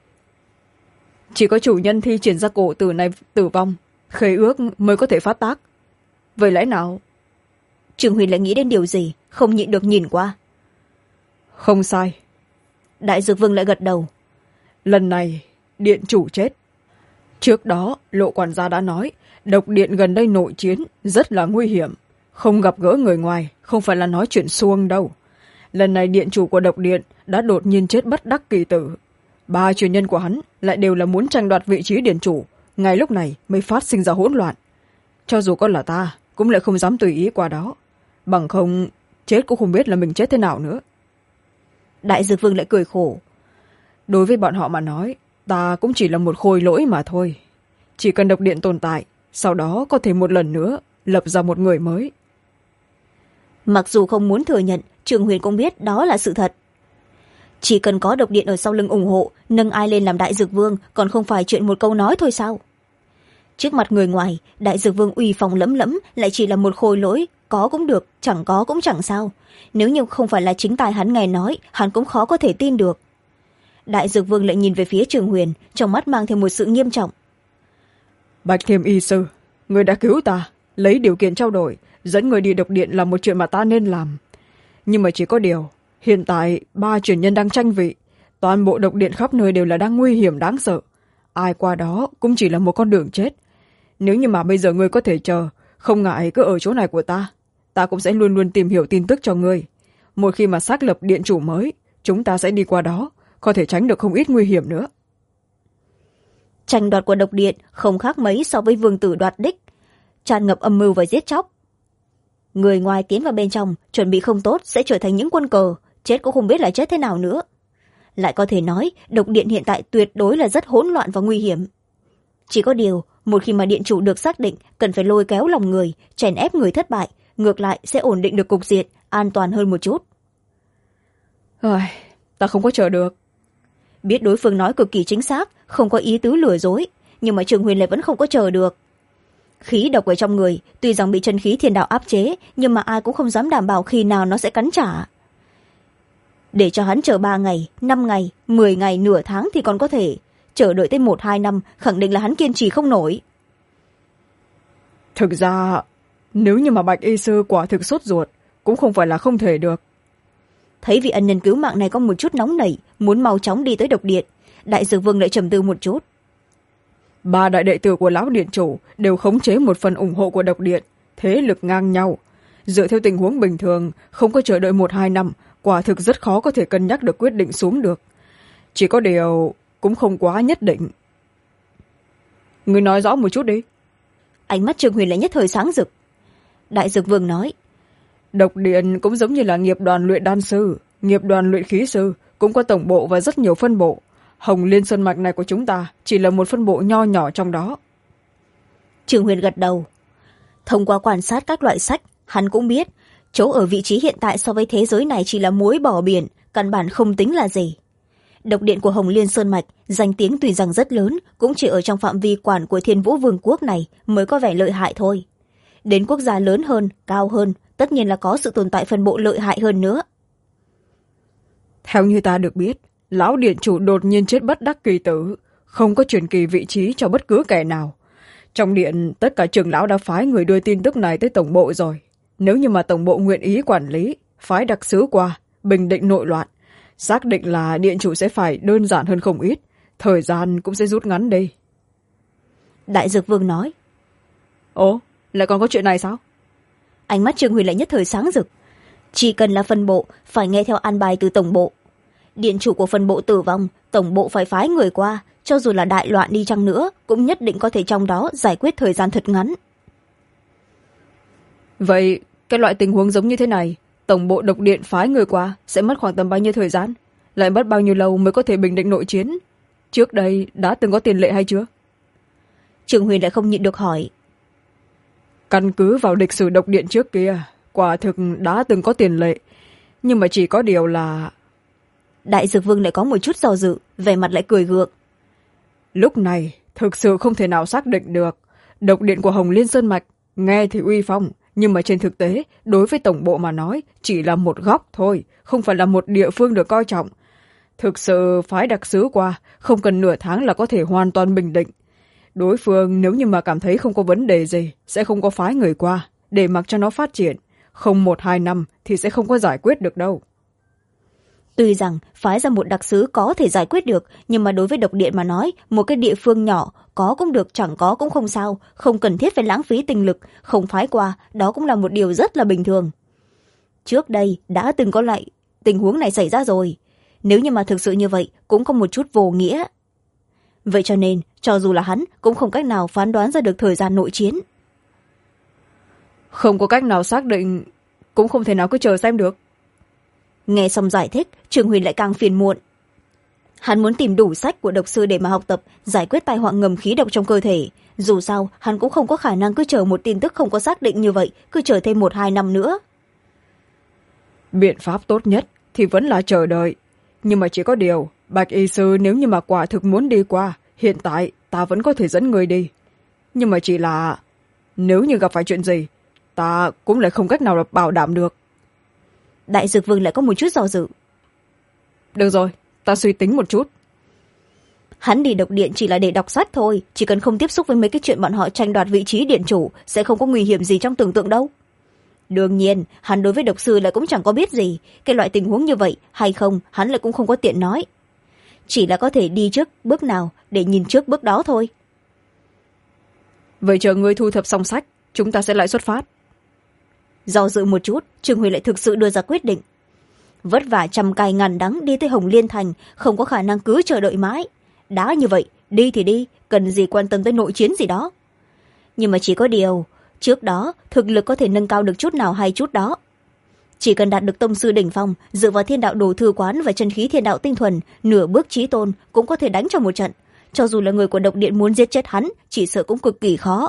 Chỉ có chủ nhân thi triển ra cổ tử này tử vong, khế ước mới có thể phát tác. Vậy lẽ nào? Trương Huyền lại nghĩ đến điều gì, không nhịn được nhìn qua. Không sai. Đại Dược Vương lại gật đầu. Lần này điện chủ chết. Trước đó Lộ quản gia đã nói Độc Điện gần đây nội chiến rất là nguy hiểm, không gặp gỡ người ngoài không phải là nói chuyện suông đâu. Lần này điện chủ của Độc Điện đã đột nhiên chết bất đắc kỳ tử. 3 truyền nhân của hắn lại đều là muốn tranh đoạt vị trí điện chủ, ngay lúc này mới phát sinh ra hỗn loạn. Cho dù có là ta cũng lại không dám tùy ý qua đó, bằng không chết cũng không biết là mình chết thế nào nữa. Đại Dược Vương lại cười khổ. Đối với bọn họ mà nói, ta cũng chỉ là một khôi lỗi mà thôi. Chỉ cần Độc Điện tồn tại, sau đó có thể một lần nữa lập ra một người mới. Mặc dù không muốn thừa nhận, Trương Huyền cũng biết đó là sự thật. Chỉ cần có Độc Điện ở sau lưng ủng hộ, nâng ai lên làm Đại Dược Vương còn không phải chuyện một câu nói thôi sao? Trước mặt người ngoài, Đại Dược Vương uy phong lẫm lẫm lại chỉ là một khôi lỗi, có cũng được, chẳng có cũng chẳng sao. Nếu như không phải là chính tài hắn nghe nói, hắn cũng khó có thể tin được. Đại Dược Vương lại nhìn về phía Trương Huyền, trong mắt mang theo một sự nghiêm trọng. Bạch Thiềm y sư, người đã cứu ta, lấy điều kiện trao đổi, dẫn người đi Độc Điện là một chuyện mà ta nên làm. Nhưng mà chỉ có điều, hiện tại 3 truyền nhân đang tranh vị, toàn bộ Độc Điện khắp nơi đều là đang nguy hiểm đáng sợ. Ai qua đó cũng chỉ là một con đường chết. Nếu như mà bây giờ ngươi có thể chờ, không ngại cứ ở chỗ này của ta cũng sẽ luôn luôn tìm hiểu tin tức cho ngươi. Một khi mà xác lập điện chủ mới, chúng ta sẽ đi qua đó, có thể tránh được không ít nguy hiểm nữa. Tranh đoạt của Độc Điện không khác mấy so với vương tử đoạt đích, tràn ngập âm mưu và giết chóc. Người ngoài tiến vào bên trong, chuẩn bị không tốt sẽ trở thành những quân cờ, chết cũng không biết là chết thế nào nữa. Lại có thể nói, Độc Điện hiện tại tuyệt đối là rất hỗn loạn và nguy hiểm. Chỉ có điều, một khi mà điện chủ được xác định, cần phải lôi kéo lòng người, chèn ép người thất bại, ngược lại sẽ ổn định được cục diện, an toàn hơn một chút. Ta không có chờ được. Biết đối phương nói cực kỳ chính xác, không có ý tứ lừa dối, nhưng mà Trường Huyền lại vẫn không có chờ được. Khí độc ở trong người tuy rằng bị chân khí thiên đạo áp chế, nhưng mà ai cũng không dám đảm bảo khi nào nó sẽ cắn trả. Để cho hắn chờ 3 ngày, 5 ngày, 10 ngày, nửa tháng thì còn có thể, chờ đợi tới 1-2 năm khẳng định là hắn kiên trì không nổi. Thực ra nếu như mà Bạch y sư quả thực sốt ruột cũng không phải là không thể được. Thấy vị ân nhân cứu mạng này có một chút nóng nảy, muốn mau chóng đi tới độc điện, Đại Dược Vương lại trầm tư một chút. 3 đại đệ tử của lão điện chủ đều khống chế một phần ủng hộ của độc điện, thế lực ngang nhau. Dựa theo tình huống bình thường, không có chờ đợi 1-2 năm, quả thực rất khó có thể cân nhắc được quyết định xuống được. Chỉ có điều cũng không quá nhất định. Người nói rõ một chút đi. Ánh mắt Trường Huyền lại nhất thời sáng rực. Đại Dược Vương nói, độc điện cũng giống như là nghiệp đoàn luyện đan sư, nghiệp đoàn luyện khí sư, cũng có tổng bộ và rất nhiều phân bộ. Hồng Liên Sơn Mạch này của chúng ta chỉ là một phân bộ nho nhỏ trong đó. Trường Huyền gật đầu. Thông qua quan sát các loại sách, hắn cũng biết chỗ ở vị trí hiện tại so với thế giới này chỉ là muối bỏ biển, căn bản không tính là gì. Độc điện của Hồng Liên Sơn Mạch danh tiếng tuy rằng rất lớn, cũng chỉ ở trong phạm vi quản của Thiên Vũ Vương quốc này mới có vẻ lợi hại thôi. Đến quốc gia lớn hơn, cao hơn, tất nhiên là có sự tồn tại phân bộ lợi hại hơn nữa. Theo như ta được biết, lão điện chủ đột nhiên chết bất đắc kỳ tử, không có truyền kỳ vị trí cho bất cứ kẻ nào. Trong điện, tất cả trưởng lão đã phái người đưa tin tức này tới tổng bộ rồi. Nếu như mà tổng bộ nguyện ý quản lý, phái đặc sứ qua, bình định nội loạn, xác định là điện chủ sẽ phải đơn giản hơn không ít, thời gian cũng sẽ rút ngắn đi. Đại Dược Vương nói. Ồ, lại còn có chuyện này sao? Ánh mắt Trương Huyền lại nhất thời sáng rực. Chỉ cần là phân bộ, phải nghe theo an bài từ tổng bộ. Điện chủ của phân bộ tử vong, tổng bộ phải phái người qua, cho dù là đại loạn đi chăng nữa, cũng nhất định có thể trong đó giải quyết thời gian thật ngắn. Vậy, cái loại tình huống giống như thế này, tổng bộ độc điện phái người qua sẽ mất khoảng tầm bao nhiêu thời gian? Lại mất bao nhiêu lâu mới có thể bình định nội chiến? Trước đây đã từng có tiền lệ hay chưa? Trường Huyền lại không nhịn được hỏi. Căn cứ vào lịch sử độc điện trước kia, quả thực đã từng có tiền lệ, nhưng mà chỉ có điều là... Đại Dược Vương lại có một chút do dự, vẻ mặt lại cười gượng. Lúc này thực sự không thể nào xác định được. Độc điện của Hồng Liên Sơn Mạch nghe thì uy phong, nhưng mà trên thực tế đối với tổng bộ mà nói chỉ là một góc thôi, không phải là một địa phương được coi trọng. Thực sự phái đặc sứ qua, không cần nửa tháng là có thể hoàn toàn bình định. Đối phương nếu như mà cảm thấy không có vấn đề gì, sẽ không có phái người qua, để mặc cho nó phát triển. Không 1-2 năm thì sẽ không có giải quyết được đâu. Tuy rằng phái ra một đặc sứ có thể giải quyết được, nhưng mà đối với độc điện mà nói, một cái địa phương nhỏ, có cũng được, chẳng có cũng không sao, không cần thiết phải lãng phí tinh lực, không phái qua, đó cũng là một điều rất là bình thường. Trước đây đã từng có lại tình huống này xảy ra rồi, nếu như mà thực sự như vậy, cũng có một chút vô nghĩa. Vậy cho nên, cho dù là hắn, cũng không cách nào phán đoán ra được thời gian nội chiến. Không có cách nào xác định, cũng không thể nào cứ chờ xem được. Nghe xong giải thích, Trường Huyền lại càng phiền muộn. Hắn muốn tìm đủ sách của độc sư để mà học tập, giải quyết tai họa ngầm khí độc trong cơ thể. Dù sao, hắn cũng không có khả năng cứ chờ một tin tức không có xác định như vậy, cứ chờ thêm 1-2 năm nữa. Biện pháp tốt nhất thì vẫn là chờ đợi. Nhưng mà chỉ có điều, Bạch y sư nếu như mà quả thực muốn đi qua, hiện tại ta vẫn có thể dẫn người đi. Nhưng mà chỉ là, nếu như gặp phải chuyện gì, ta cũng lại không cách nào bảo đảm được. Đại Dược Vương lại có một chút do dự. Được rồi, ta suy tính một chút. Hắn đi độc điện chỉ là để đọc sách thôi, chỉ cần không tiếp xúc với mấy cái chuyện bọn họ tranh đoạt vị trí điện chủ, sẽ không có nguy hiểm gì trong tưởng tượng đâu. Đương nhiên, hắn đối với độc sư lại cũng chẳng có biết gì, cái loại tình huống như vậy hay không, hắn lại cũng không có tiện nói. Chỉ là có thể đi trước bước nào để nhìn trước bước đó thôi. Vậy chờ ngươi thu thập xong sách, chúng ta sẽ lại xuất phát. Do dự một chút, Trường Huyền lại thực sự đưa ra quyết định. Vất vả trăm cay ngàn đắng đi tới Hồng Liên Thành, không có khả năng cứ chờ đợi mãi. Đã như vậy, đi thì đi, cần gì quan tâm tới nội chiến gì đó. Nhưng mà chỉ có điều, trước đó thực lực có thể nâng cao được chút nào hay chút đó. Chỉ cần đạt được tông sư đỉnh phong, dựa vào thiên đạo đồ thư quán và chân khí thiên đạo tinh thuần, nửa bước chí tôn cũng có thể đánh cho một trận. cho dù là người của độc điện muốn giết chết hắn chỉ sợ cũng cực kỳ khó.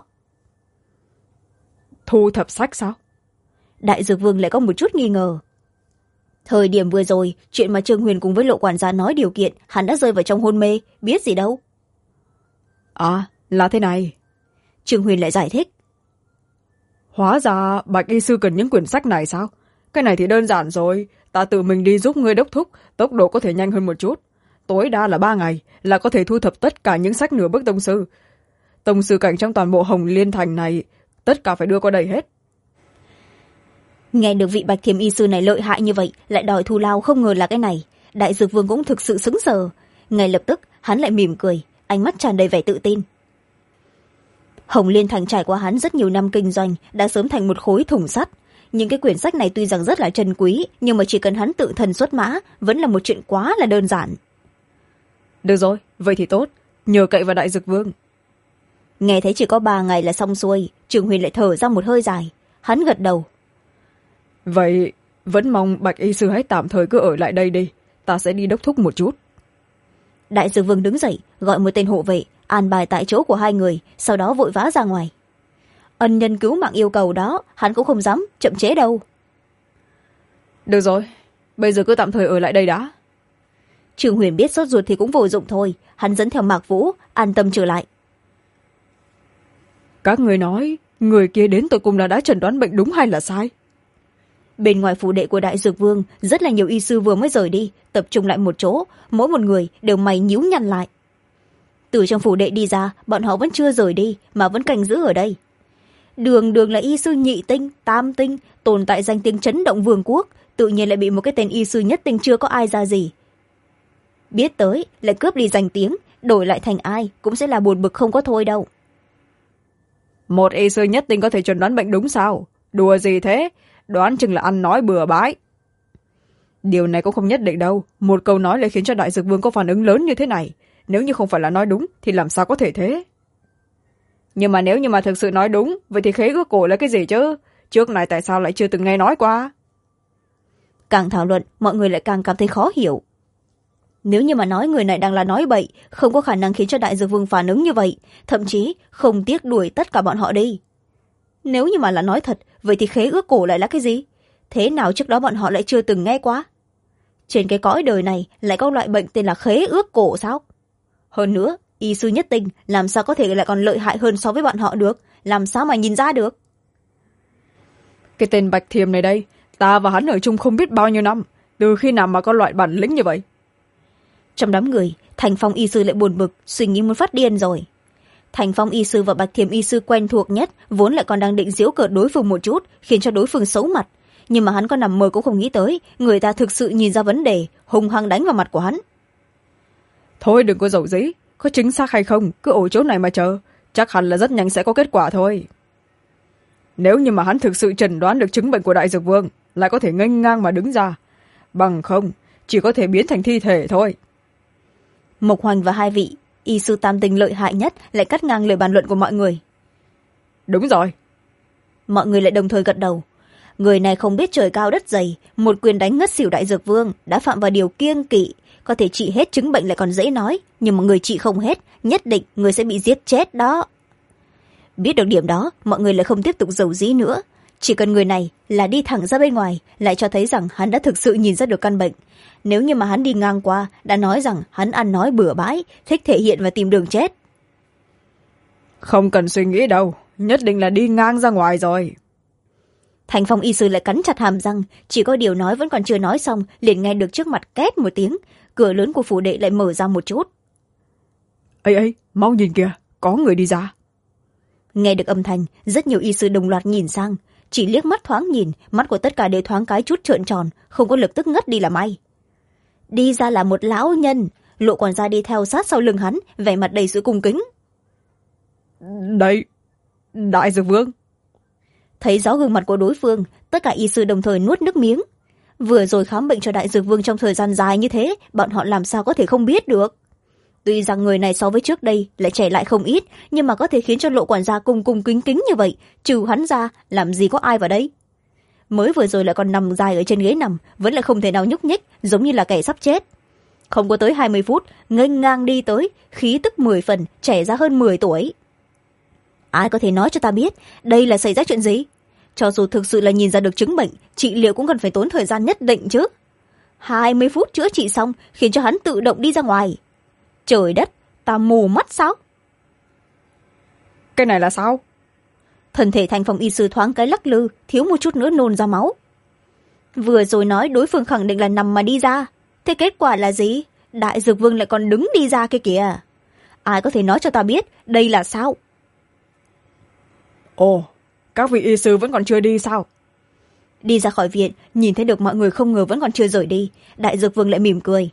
Thu thập sách sao? Đại dược vương lại có một chút nghi ngờ. Thời điểm vừa rồi chuyện mà Trương Huyền cùng với Lộ quản gia nói điều kiện, hắn đã rơi vào trong hôn mê, biết gì đâu. À, là thế này. Trương Huyền lại giải thích. Hóa ra Bạch y sư cần những quyển sách này sao? Cái này thì đơn giản rồi, ta tự mình đi giúp ngươi đốc thúc, tốc độ có thể nhanh hơn một chút. Tối đa là 3 ngày là có thể thu thập tất cả những sách nửa bước tông sư. Tông sư cảnh trong toàn bộ Hồng Liên thành này tất cả phải đưa qua đây hết. Nghe được vị Bạch Thiềm y sư này lợi hại như vậy lại đòi thù lao, không ngờ là cái này. Đại dược vương cũng thực sự sững sờ. Ngay lập tức hắn lại mỉm cười, ánh mắt tràn đầy vẻ tự tin. Hồng Liên thành trải qua hắn rất nhiều năm kinh doanh đã sớm thành một khối thùng sắt. Những cái quyển sách này tuy rằng rất là trân quý, nhưng mà chỉ cần hắn tự thân xuất mã vẫn là một chuyện quá là đơn giản. Được rồi, vậy thì tốt, nhờ cậy vào đại dược vương. Nghe thấy chỉ có 3 ngày là xong xuôi, Trường Huyền lại thở ra một hơi dài. Hắn gật đầu. Vậy vẫn mong Bạch y sư hãy tạm thời cứ ở lại đây đi, ta sẽ đi đốc thúc một chút. Đại dược vương đứng dậy gọi một tên hộ vệ an bài tại chỗ của hai người, sau đó vội vã ra ngoài. Ân nhân cứu mạng yêu cầu đó hắn cũng không dám chậm trễ đâu. Được rồi, bây giờ cứ tạm thời ở lại đây đã. Trường Huyền biết sốt ruột thì cũng vô dụng thôi, hắn dẫn theo Mạc Vũ an tâm trở lại. Các người nói người kia đến tận cùng là đã chẩn đoán bệnh đúng hay là sai? Bên ngoài phủ đệ của đại dược vương rất là nhiều y sư vừa mới rời đi, tập trung lại một chỗ, mỗi một người đều mày nhíu nhăn lại. Từ trong phủ đệ đi ra, bọn họ vẫn chưa rời đi mà vẫn canh giữ ở đây. Đường đường là y sư nhị tinh, tam tinh, tồn tại danh tiếng chấn động vương quốc, tự nhiên lại bị một cái tên y sư nhất tinh chưa có ai ra gì. Biết tới lại cướp đi danh tiếng, đổi lại thành ai cũng sẽ là buồn bực không có thôi đâu. Một y sư nhất tinh có thể chẩn đoán bệnh đúng sao? Đùa gì thế? Đoán chừng là ăn nói bừa bãi. Điều này cũng không nhất định đâu, một câu nói lại khiến cho đại dược vương có phản ứng lớn như thế này. Nếu như không phải là nói đúng thì làm sao có thể thế? Nhưng mà nếu như mà thực sự nói đúng, vậy thì khế ước cổ là cái gì chứ? Trước này tại sao lại chưa từng nghe nói qua? Càng thảo luận mọi người lại càng cảm thấy khó hiểu. Nếu như mà nói người này đang là nói bậy, không có khả năng khiến cho đại dược vương phản ứng như vậy, thậm chí không tiếc đuổi tất cả bọn họ đi. Nếu như mà là nói thật, vậy thì khế ước cổ lại là cái gì? Thế nào trước đó bọn họ lại chưa từng nghe qua? Trên cái cõi đời này lại có loại bệnh tên là khế ước cổ sao? Hơn nữa, y sư nhất tinh làm sao có thể lại còn lợi hại hơn so với bọn họ được? Làm sao mà nhìn ra được? Cái tên Bạch Thiềm này đây, ta và hắn ở chung không biết bao nhiêu năm, từ khi nào mà có loại bản lĩnh như vậy? Trong đám người, Thành Phong y sư lại buồn bực, suy nghĩ muốn phát điên rồi. Thành Phong y sư và Bạch Thiềm y sư quen thuộc nhất, vốn lại còn đang định giễu cợt đối phương một chút, khiến cho đối phương xấu mặt. Nhưng mà hắn có nằm mơ cũng không nghĩ tới, người ta thực sự nhìn ra vấn đề, hung hăng đánh vào mặt của hắn. Thôi đừng có dầu dĩ, có chính xác hay không, cứ ở chỗ này mà chờ, chắc hẳn là rất nhanh sẽ có kết quả thôi. Nếu như mà hắn thực sự chẩn đoán được chứng bệnh của đại dược vương, lại có thể nghênh ngang mà đứng ra. Bằng không, chỉ có thể biến thành thi thể thôi. Mộc Hoành và hai vị y sư tam tinh lợi hại nhất lại cắt ngang lời bàn luận của mọi người. Đúng rồi. Mọi người lại đồng thời gật đầu. Người này không biết trời cao đất dày, một quyền đánh ngất xỉu đại dược vương đã phạm vào điều kiêng kỵ. Có thể trị hết chứng bệnh lại còn dễ nói, nhưng mà người trị không hết, nhất định người sẽ bị giết chết đó. Biết được điểm đó, mọi người lại không tiếp tục giấu dí nữa. Chỉ cần người này là đi thẳng ra bên ngoài, lại cho thấy rằng hắn đã thực sự nhìn ra được căn bệnh. Nếu như mà hắn đi ngang qua, đã nói rằng hắn ăn nói bừa bãi, thích thể hiện và tìm đường chết. Không cần suy nghĩ đâu, nhất định là đi ngang ra ngoài rồi. Thành Phong y sư lại cắn chặt hàm răng, chỉ có điều nói vẫn còn chưa nói xong, liền nghe được trước mặt két một tiếng, cửa lớn của phủ đệ lại mở ra một chút. Ây ây, mau nhìn kìa, có người đi ra. Nghe được âm thanh, rất nhiều y sư đồng loạt nhìn sang, chỉ liếc mắt thoáng nhìn, mắt của tất cả đều thoáng cái chút trợn tròn, không có lập tức ngất đi là may. Đi ra là một lão nhân, Lộ quản gia đi theo sát sau lưng hắn, vẻ mặt đầy sự cung kính. Đây, đại dược vương. Thấy rõ gương mặt của đối phương, tất cả y sư đồng thời nuốt nước miếng. Vừa rồi khám bệnh cho đại dược vương trong thời gian dài như thế, bọn họ làm sao có thể không biết được. Tuy rằng người này so với trước đây lại trẻ lại không ít, nhưng mà có thể khiến cho Lộ quản gia cung cung kính kính như vậy, trừ hắn ra, làm gì có ai vào đây. Mới vừa rồi lại còn nằm dài ở trên ghế nằm, vẫn lại không thể nào nhúc nhích, giống như là kẻ sắp chết. không có tới 20 phút nghênh ngang đi tới, khí tức 10 phần, trẻ ra hơn 10 tuổi. Ai có thể nói cho ta biết đây là xảy ra chuyện gì? Cho dù thực sự là nhìn ra được chứng bệnh, trị liệu cũng cần phải tốn thời gian nhất định chứ. 20 phút chữa trị xong khiến cho hắn tự động đi ra ngoài. Trời đất, ta mù mắt sao? Cái này là sao? Thân thể Thành Phong y sư thoáng cái lắc lư, thiếu một chút nữa nôn ra máu. Vừa rồi nói đối phương khẳng định là nằm mà đi ra, thế kết quả là gì? Đại Dược Vương lại còn đứng đi ra kia kìa. Ai có thể nói cho ta biết đây là sao? Ồ, các vị y sư vẫn còn chưa đi sao? Đi ra khỏi viện, nhìn thấy được mọi người không ngờ vẫn còn chưa rời đi, Đại Dược Vương lại mỉm cười.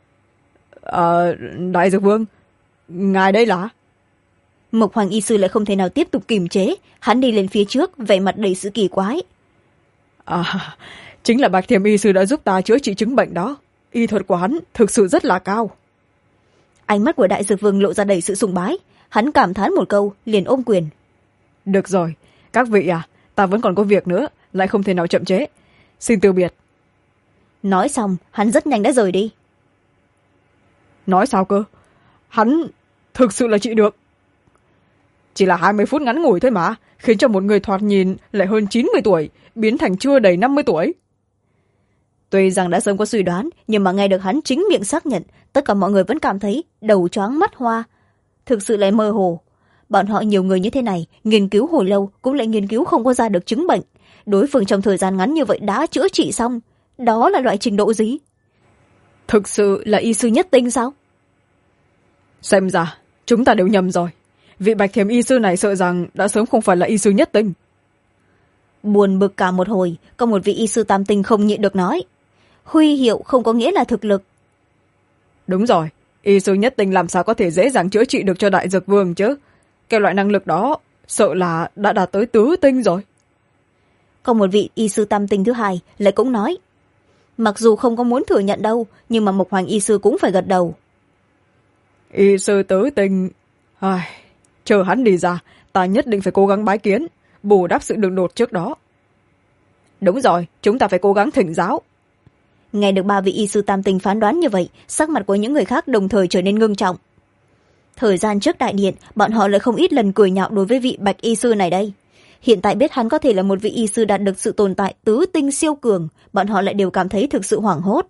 Đại Dược Vương, ngài đây là? Mộc Hoàng y sư lại không thể nào tiếp tục kiềm chế, hắn đi lên phía trước, vẻ mặt đầy sự kỳ quái. Chính là Bạch Thiềm y sư đã giúp ta chữa trị chứng bệnh đó. Y thuật của hắn thực sự rất là cao. Ánh mắt của Đại Dược Vương lộ ra đầy sự sùng bái, hắn cảm thán một câu liền ôm quyền. Được rồi, các vị ta vẫn còn có việc nữa, lại không thể nào chậm chế, xin từ biệt. Nói xong hắn rất nhanh đã rời đi. Nói sao cơ? Hắn thực sự là trị được. Chỉ là 20 phút ngắn ngủi thôi mà, khiến cho một người thoạt nhìn lại hơn 90 tuổi biến thành chưa đầy 50 tuổi. Tuy rằng đã sớm có suy đoán, nhưng mà nghe được hắn chính miệng xác nhận, tất cả mọi người vẫn cảm thấy đầu choáng mắt hoa, thực sự lại mơ hồ. Bọn họ nhiều người như thế này, nghiên cứu hồi lâu cũng lại nghiên cứu không có ra được chứng bệnh. Đối phương trong thời gian ngắn như vậy đã chữa trị xong, đó là loại trình độ gì? Thực sự là y sư nhất tinh sao? Xem ra chúng ta đều nhầm rồi. Vị Bạch Thiềm y sư này sợ rằng đã sớm không phải là y sư nhất tinh. Buồn bực cả một hồi, có một vị y sư tam tinh không nhịn được nói. Huy hiệu không có nghĩa là thực lực. Đúng rồi, y sư nhất tinh làm sao có thể dễ dàng chữa trị được cho Đại Dược Vương chứ? Cái loại năng lực đó sợ là đã đạt tới tứ tinh rồi. Còn một vị y sư tam tinh thứ hai lại cũng nói. Mặc dù không có muốn thừa nhận đâu, nhưng mà Mộc Hoàng y sư cũng phải gật đầu. Y sư tứ tinh, chờ hắn đi ra, ta nhất định phải cố gắng bái kiến, bù đắp sự đường đột trước đó. Đúng rồi, chúng ta phải cố gắng thỉnh giáo. Nghe được ba vị y sư tam tinh phán đoán như vậy, sắc mặt của những người khác đồng thời trở nên ngưng trọng. Thời gian trước đại điện, bọn họ lại không ít lần cười nhạo đối với vị Bạch y sư này đây. Hiện tại biết hắn có thể là một vị y sư đạt được sự tồn tại tứ tinh siêu cường, bọn họ lại đều cảm thấy thực sự hoảng hốt.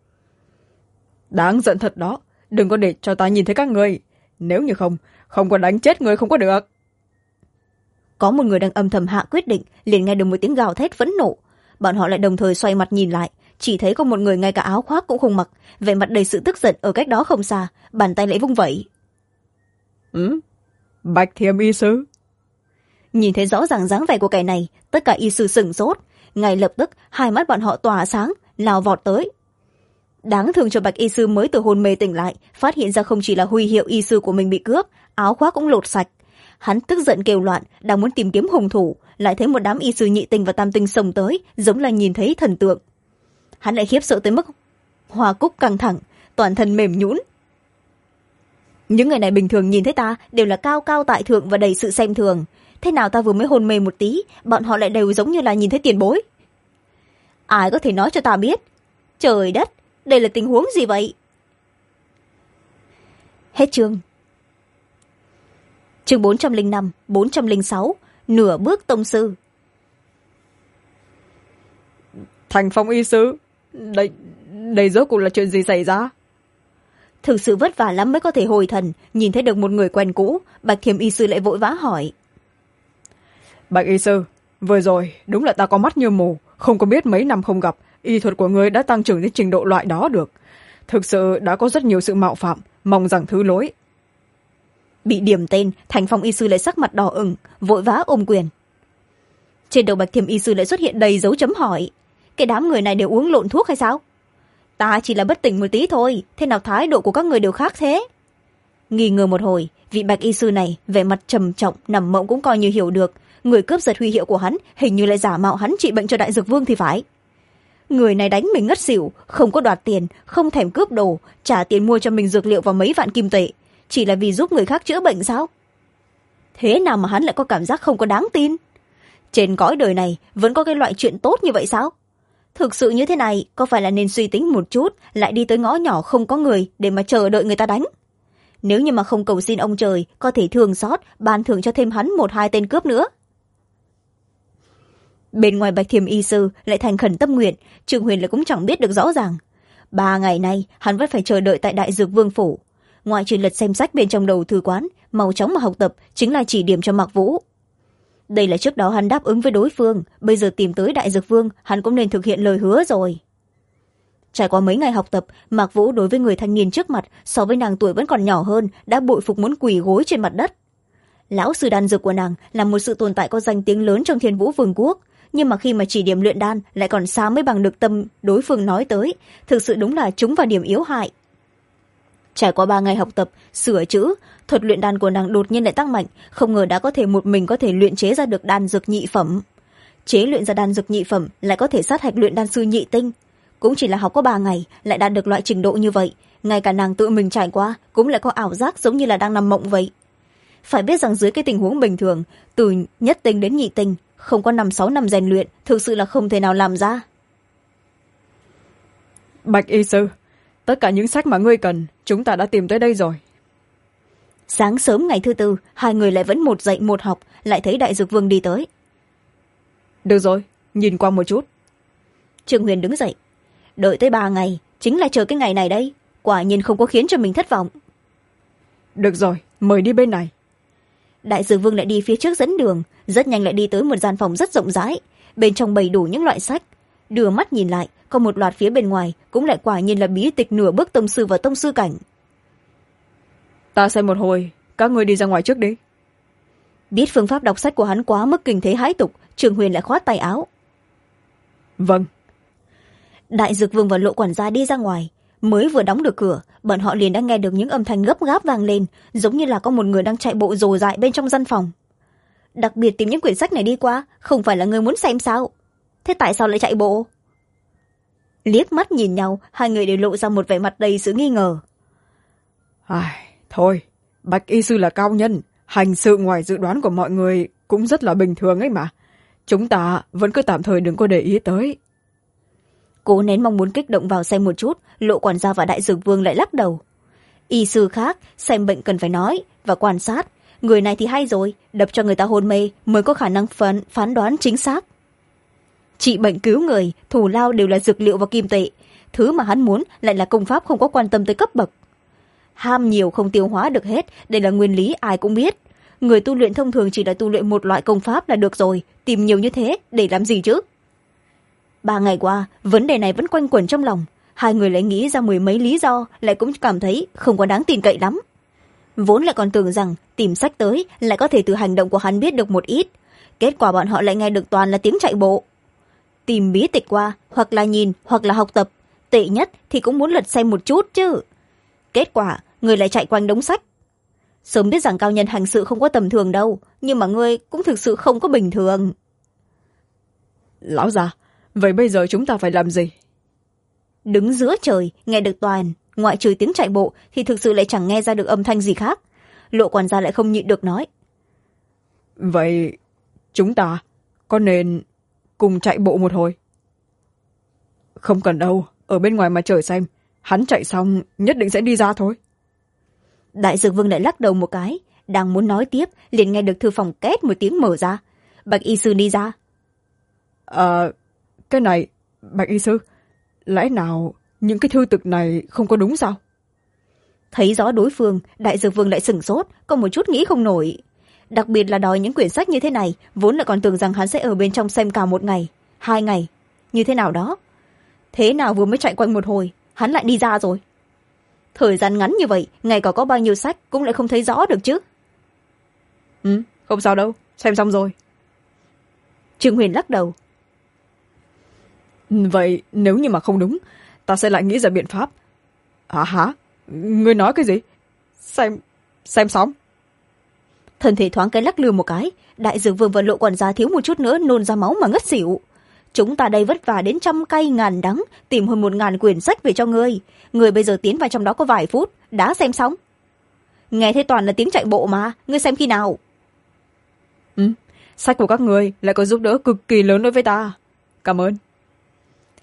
Đáng giận thật đó, đừng có để cho ta nhìn thấy các người. Nếu như không có đánh chết người không có được. Có một người đang âm thầm hạ quyết định, liền nghe được một tiếng gào thét phẫn nộ. Bọn họ lại đồng thời xoay mặt nhìn lại, chỉ thấy có một người ngay cả áo khoác cũng không mặc, vẻ mặt đầy sự tức giận ở cách đó không xa, bàn tay lại vung vẩy. Bạch Thiềm y sư. Nhìn thấy rõ ràng dáng vẻ của kẻ này, tất cả y sư sửng sốt, ngay lập tức hai mắt bọn họ tỏa sáng, lao vọt tới. Đáng thương cho Bạch y sư mới từ hôn mê tỉnh lại, phát hiện ra không chỉ là huy hiệu y sư của mình bị cướp, áo khoác cũng lột sạch. Hắn tức giận kêu loạn, đang muốn tìm kiếm hung thủ, lại thấy một đám y sư nhị tinh và tam tinh xông tới, giống là nhìn thấy thần tượng. Hắn lại khiếp sợ tới mức hoa cúc căng thẳng, toàn thân mềm nhũn. Những người này bình thường nhìn thấy ta đều là cao cao tại thượng và đầy sự xem thường, thế nào ta vừa mới hôn mê một tí, bọn họ lại đều giống như là nhìn thấy tiền bối. Ai có thể nói cho ta biết? Trời đất, đây là tình huống gì vậy? Hết chương. Chương 405, 406, nửa bước tông sư. Thành Phong y sư, đây rốt cuộc là chuyện gì xảy ra? Thực sự vất vả lắm mới có thể hồi thần, nhìn thấy được một người quen cũ, Bạch Thiềm y sư lại vội vã hỏi. Bạch y sư, vừa rồi đúng là ta có mắt như mù, không có biết mấy năm không gặp, y thuật của ngươi đã tăng trưởng đến trình độ loại đó được. Thực sự đã có rất nhiều sự mạo phạm, mong rằng thứ lỗi. Bị điểm tên, Thành Phong y sư lại sắc mặt đỏ ửng, vội vã ôm quyền. Trên đầu Bạch Thiềm y sư lại xuất hiện đầy dấu chấm hỏi. Cái đám người này đều uống lộn thuốc hay sao? Ta chỉ là bất tỉnh một tí thôi, thế nào thái độ của các người đều khác thế? Nghi ngờ một hồi, vị Bạch y sư này vẻ mặt trầm trọng, nằm mộng cũng coi như hiểu được, người cướp giật huy hiệu của hắn hình như lại giả mạo hắn trị bệnh cho Đại Dược Vương thì phải. Người này đánh mình ngất xỉu, không có đoạt tiền, không thèm cướp đồ, trả tiền mua cho mình dược liệu vào mấy vạn kim tệ, chỉ là vì giúp người khác chữa bệnh sao? Thế nào mà hắn lại có cảm giác không có đáng tin? Trên cõi đời này vẫn có cái loại chuyện tốt như vậy sao? thực sự như thế này có phải là nên suy tính một chút, lại đi tới ngõ nhỏ không có người để mà chờ đợi người ta đánh. Nếu như mà không cầu xin ông trời có thể thương xót, ban thưởng cho thêm hắn 1-2 tên cướp nữa. Bên ngoài Bạch Thiềm y sư lại thành khẩn tâm nguyện, Trương Huyền lại cũng chẳng biết được rõ ràng. 3 ngày nay hắn vẫn phải chờ đợi tại Đại Dược Vương phủ. Ngoại trừ lật xem sách bên trong đầu thư quán, mau chóng mà học tập chính là chỉ điểm cho Mạc Vũ. Đây là trước đó hắn đáp ứng với đối phương, bây giờ tìm tới Đại Dược Vương hắn cũng nên thực hiện lời hứa rồi. Trải qua mấy ngày học tập, Mạc Vũ đối với người thanh niên trước mặt so với nàng tuổi vẫn còn nhỏ hơn, đã bội phục muốn quỳ gối trên mặt đất. Lão sư đan dược của nàng là một sự tồn tại có danh tiếng lớn trong Thiên Vũ Vương quốc, nhưng mà khi mà chỉ điểm luyện đan lại còn xa mới bằng được tâm đối phương nói tới, thực sự đúng là trúng vào điểm yếu hại. Trải qua 3 ngày học tập sửa chữ, thuật luyện đan của nàng đột nhiên lại tăng mạnh, không ngờ đã có thể một mình có thể luyện chế ra được đan dược nhị phẩm. Chế luyện ra đan dược nhị phẩm lại có thể sát hạch luyện đan sư nhị tinh. Cũng chỉ là học có 3 ngày lại đạt được loại trình độ như vậy, ngay cả nàng tự mình trải qua cũng lại có ảo giác giống như là đang nằm mộng vậy. Phải biết rằng dưới cái tình huống bình thường, từ nhất tinh đến nhị tinh không có 5-6 năm rèn luyện thực sự là không thể nào làm ra. Bạch y sư, tất cả những sách mà ngươi cần chúng ta đã tìm tới đây rồi. Sáng sớm ngày thứ tư, hai người lại vẫn một dạy một học, lại thấy Đại Dược Vương đi tới. Được rồi, nhìn qua một chút. Trương Huyền đứng dậy. Đợi tới 3 ngày chính là chờ cái ngày này đây, quả nhiên không có khiến cho mình thất vọng. Được rồi, mời đi bên này. Đại Dược Vương lại đi phía trước dẫn đường, rất nhanh lại đi tới một gian phòng rất rộng rãi, bên trong bày đủ những loại sách. Đưa mắt nhìn lại, có một loạt phía bên ngoài cũng lại quả nhiên là bí tịch nửa bước tông sư và tông sư cảnh. Ta xem một hồi, các ngươi đi ra ngoài trước đi. Biết phương pháp đọc sách của hắn quá mức kinh thế hãi tục, Trương Huyền lại khoát tay áo. Vâng. Đại Dược Vương và Lộ quản gia đi ra ngoài, mới vừa đóng được cửa, bọn họ liền đã nghe được những âm thanh gấp gáp vang lên, giống như là có một người đang chạy bộ rồ dại bên trong gian phòng. Đặc biệt tìm những quyển sách này đi qua, không phải là người muốn xem sao? Thế tại sao lại chạy bộ? Liếc mắt nhìn nhau, hai người đều lộ ra một vẻ mặt đầy sự nghi ngờ. Thôi, Bạch y sư là cao nhân, hành sự ngoài dự đoán của mọi người cũng rất là bình thường ấy mà. Chúng ta vẫn cứ tạm thời đừng có để ý tới. Cố nén mong muốn kích động vào xem một chút, Lộ quản gia và Đại Dược Vương lại lắc đầu. Y sư khác, xem bệnh cần phải nói và quan sát. Người này thì hay rồi, đập cho người ta hôn mê mới có khả năng phán đoán chính xác. Trị bệnh cứu người, thù lao đều là dược liệu và kim tệ. Thứ mà hắn muốn lại là công pháp không có quan tâm tới cấp bậc. Ham nhiều không tiêu hóa được hết, đây là nguyên lý ai cũng biết. Người tu luyện thông thường chỉ là tu luyện một loại công pháp là được rồi, tìm nhiều như thế để làm gì chứ? 3 ngày qua, vấn đề này vẫn quanh quẩn trong lòng. Hai người lại nghĩ ra 10 mấy lý do, lại cũng cảm thấy không có đáng tin cậy lắm. Vốn lại còn tưởng rằng tìm sách tới lại có thể từ hành động của hắn biết được một ít. Kết quả bọn họ lại nghe được toàn là tiếng chạy bộ. Tìm bí tịch qua, hoặc là nhìn, hoặc là học tập. Tệ nhất thì cũng muốn lật xem một chút chứ. Kết quả, người lại chạy quanh đống sách. Sớm biết rằng cao nhân hành sự không có tầm thường đâu, nhưng mà ngươi cũng thực sự không có bình thường. Lão già, vậy bây giờ chúng ta phải làm gì? Đứng giữa trời, nghe được toàn, ngoại trừ tiếng chạy bộ thì thực sự lại chẳng nghe ra được âm thanh gì khác. Lộ quản gia lại không nhịn được nói. Vậy chúng ta có nên cùng chạy bộ một hồi? Không cần đâu, ở bên ngoài mà chờ xem. Hắn chạy xong nhất định sẽ đi ra thôi. Đại Dược Vương lại lắc đầu một cái, đang muốn nói tiếp liền nghe được thư phòng két một tiếng mở ra. Bạch y sư đi ra. Cái này, Bạch y sư, lẽ nào những cái thư tịch này không có đúng sao? Thấy rõ đối phương, Đại Dược Vương lại sửng sốt, có một chút nghĩ không nổi. Đặc biệt là đòi những quyển sách như thế này, vốn lại còn tưởng rằng hắn sẽ ở bên trong xem cả 1 ngày, 2 ngày, như thế nào đó. Thế nào vừa mới chạy quanh một hồi, hắn lại đi ra rồi. Thời gian ngắn như vậy, ngay cả có bao nhiêu sách cũng lại không thấy rõ được chứ. Không sao đâu, xem xong rồi. Trương Huyền lắc đầu. Vậy nếu như mà không đúng, ta sẽ lại nghĩ ra biện pháp. Hả? Ngươi nói cái gì? Xem xong. Thân thể thoáng cái lắc lư một cái, Đại Dược Vương và Lộ quản gia thiếu một chút nữa nôn ra máu mà ngất xỉu. Chúng ta đây vất vả đến trăm cay ngàn đắng tìm hơn 1000 quyển sách về cho ngươi. Ngươi bây giờ tiến vào trong đó có vài phút đã xem xong. Nghe thấy toàn là tiếng chạy bộ mà, ngươi xem khi nào? Sách của các ngươi lại có giúp đỡ cực kỳ lớn đối với ta. Cảm ơn.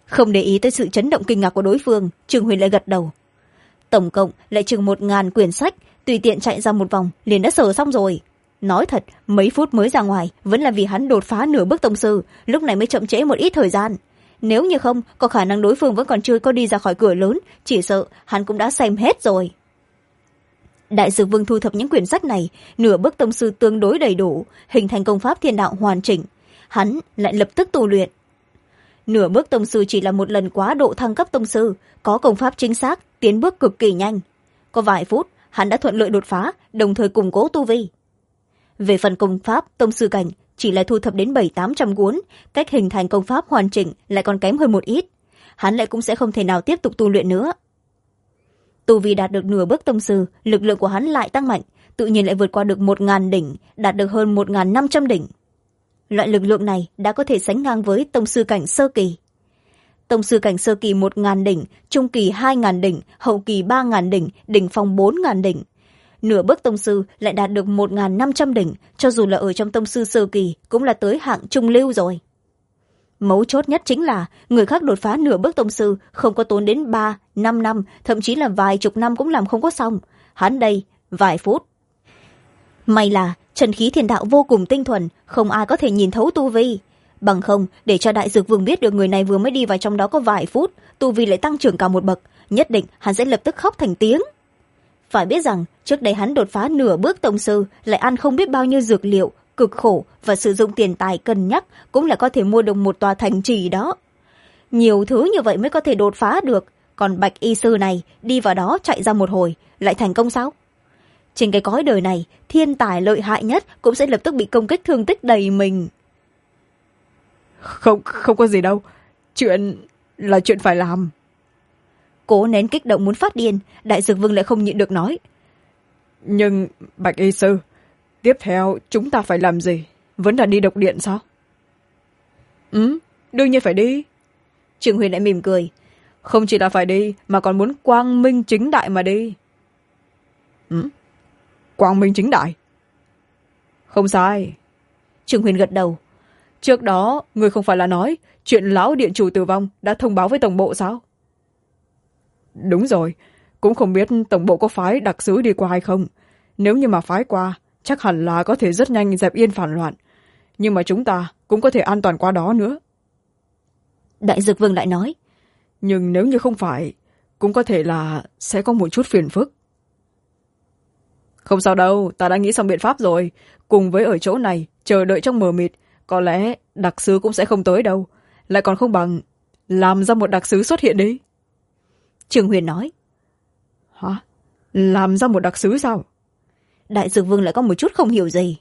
Không để ý tới sự chấn động kinh ngạc của đối phương, Trương Huyền lại gật đầu. Tổng cộng lại chừng 1000 quyển sách, tùy tiện chạy ra một vòng liền đã sờ xong rồi. Nói thật, mấy phút mới ra ngoài vẫn là vì hắn đột phá nửa bước tông sư, lúc này mới chậm trễ một ít thời gian. Nếu như không, có khả năng đối phương vẫn còn chưa có đi ra khỏi cửa lớn, chỉ sợ hắn cũng đã xem hết rồi. Đại dược vương thu thập những quyển sách này, nửa bước tông sư tương đối đầy đủ, hình thành công pháp thiên đạo hoàn chỉnh. Hắn lại lập tức tu luyện. Nửa bước tông sư chỉ là một lần quá độ thăng cấp tông sư, có công pháp chính xác, tiến bước cực kỳ nhanh. Có vài phút, hắn đã thuận lợi đột phá, đồng thời củng cố tu vi. Về phần công pháp tông sư cảnh, chỉ là thu thập đến 700-800 cuốn, cách hình thành công pháp hoàn chỉnh lại còn kém hơn một ít. Hắn lại cũng sẽ không thể nào tiếp tục tu luyện nữa. Tu vi đạt được nửa bước tông sư, lực lượng của hắn lại tăng mạnh, tự nhiên lại vượt qua được 1000 đỉnh, đạt được hơn 1500 đỉnh. Loại lực lượng này đã có thể sánh ngang với tông sư cảnh sơ kỳ. Tông sư cảnh sơ kỳ 1000 đỉnh, trung kỳ 2000 đỉnh, hậu kỳ 3000 đỉnh, đỉnh phong 4000 đỉnh. Nửa bước tông sư lại đạt được 1500 đỉnh, cho dù là ở trong tông sư sơ kỳ cũng là tới hạng trung lưu rồi. Mấu chốt nhất chính là người khác đột phá nửa bước tông sư không có tốn đến 3-5 năm, thậm chí là vài chục năm cũng làm không có xong. Hắn đây vài phút. May là chân khí thiên đạo vô cùng tinh thuần, không ai có thể nhìn thấu tu vi. Bằng không, để cho đại dược vương biết được người này vừa mới đi vào trong đó có vài phút, tu vi lại tăng trưởng cả một bậc, nhất định hắn sẽ lập tức khóc thành tiếng. Phải biết rằng trước đây hắn đột phá nửa bước tông sư, lại ăn không biết bao nhiêu dược liệu, cực khổ và sử dụng tiền tài cân nhắc cũng là có thể mua được một tòa thành trì đó. Nhiều thứ như vậy mới có thể đột phá được, còn bạch y sư này đi vào đó chạy ra một hồi lại thành công sao? Trên cái cõi đời này, thiên tài lợi hại nhất cũng sẽ lập tức bị công kích thương tích đầy mình. Không có gì đâu, chuyện là chuyện phải làm. Cố nén kích động muốn phát điên, đại dược vương lại không nhịn được nói. Nhưng bạch y sư, tiếp theo chúng ta phải làm gì? Vẫn là đi độc điện sao? Đương nhiên phải đi. Trương Huyền lại mỉm cười. Không chỉ là phải đi, mà còn muốn quang minh chính đại mà đi. Quang minh chính đại? Không sai. Trương Huyền gật đầu. Trước đó, người không phải là nói chuyện lão điện chủ tử vong đã thông báo với tổng bộ sao? Đúng rồi, cũng không biết tổng bộ có phái đặc sứ đi qua hay không. Nếu như mà phái qua, chắc hẳn là có thể rất nhanh dẹp yên phản loạn. Nhưng mà chúng ta cũng có thể an toàn qua đó nữa. Đại dược vương lại nói. Nhưng nếu như không phải, cũng có thể là sẽ có một chút phiền phức. Không sao đâu, ta đã nghĩ xong biện pháp rồi. Cùng với ở chỗ này, chờ đợi trong mờ mịt, có lẽ đặc sứ cũng sẽ không tới đâu. Lại còn không bằng làm ra một đặc sứ xuất hiện đi. Trương Huyền nói. Hả? Làm ra một đặc sứ sao? Đại dược vương lại có một chút không hiểu gì.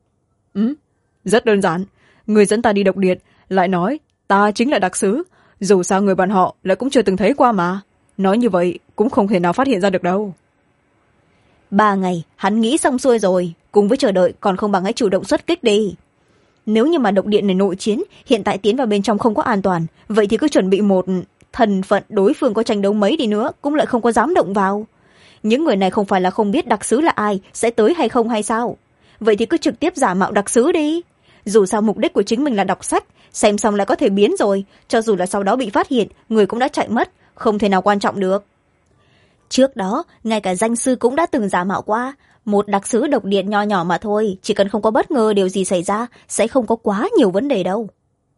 Rất đơn giản. Người dẫn ta đi độc điện, lại nói ta chính là đặc sứ. Dù sao người bạn họ lại cũng chưa từng thấy qua mà. Nói như vậy cũng không thể nào phát hiện ra được đâu. 3 ngày, hắn nghĩ xong xuôi rồi. Cùng với chờ đợi còn không bằng hãy chủ động xuất kích đi. Nếu như mà độc điện này nội chiến, hiện tại tiến vào bên trong không có an toàn, vậy thì cứ chuẩn bị một thần phận, đối phương có tranh đấu mấy đi nữa cũng lại không có dám động vào. Những người này không phải là không biết đặc sứ là ai, sẽ tới hay không hay sao? Vậy thì cứ trực tiếp giả mạo đặc sứ đi. Dù sao mục đích của chính mình là đọc sách, xem xong là có thể biến rồi, cho dù là sau đó bị phát hiện, người cũng đã chạy mất, không thể nào quan trọng được. Trước đó, ngay cả danh sư cũng đã từng giả mạo qua. Một đặc sứ độc điện nho nhỏ mà thôi, chỉ cần không có bất ngờ điều gì xảy ra, sẽ không có quá nhiều vấn đề đâu.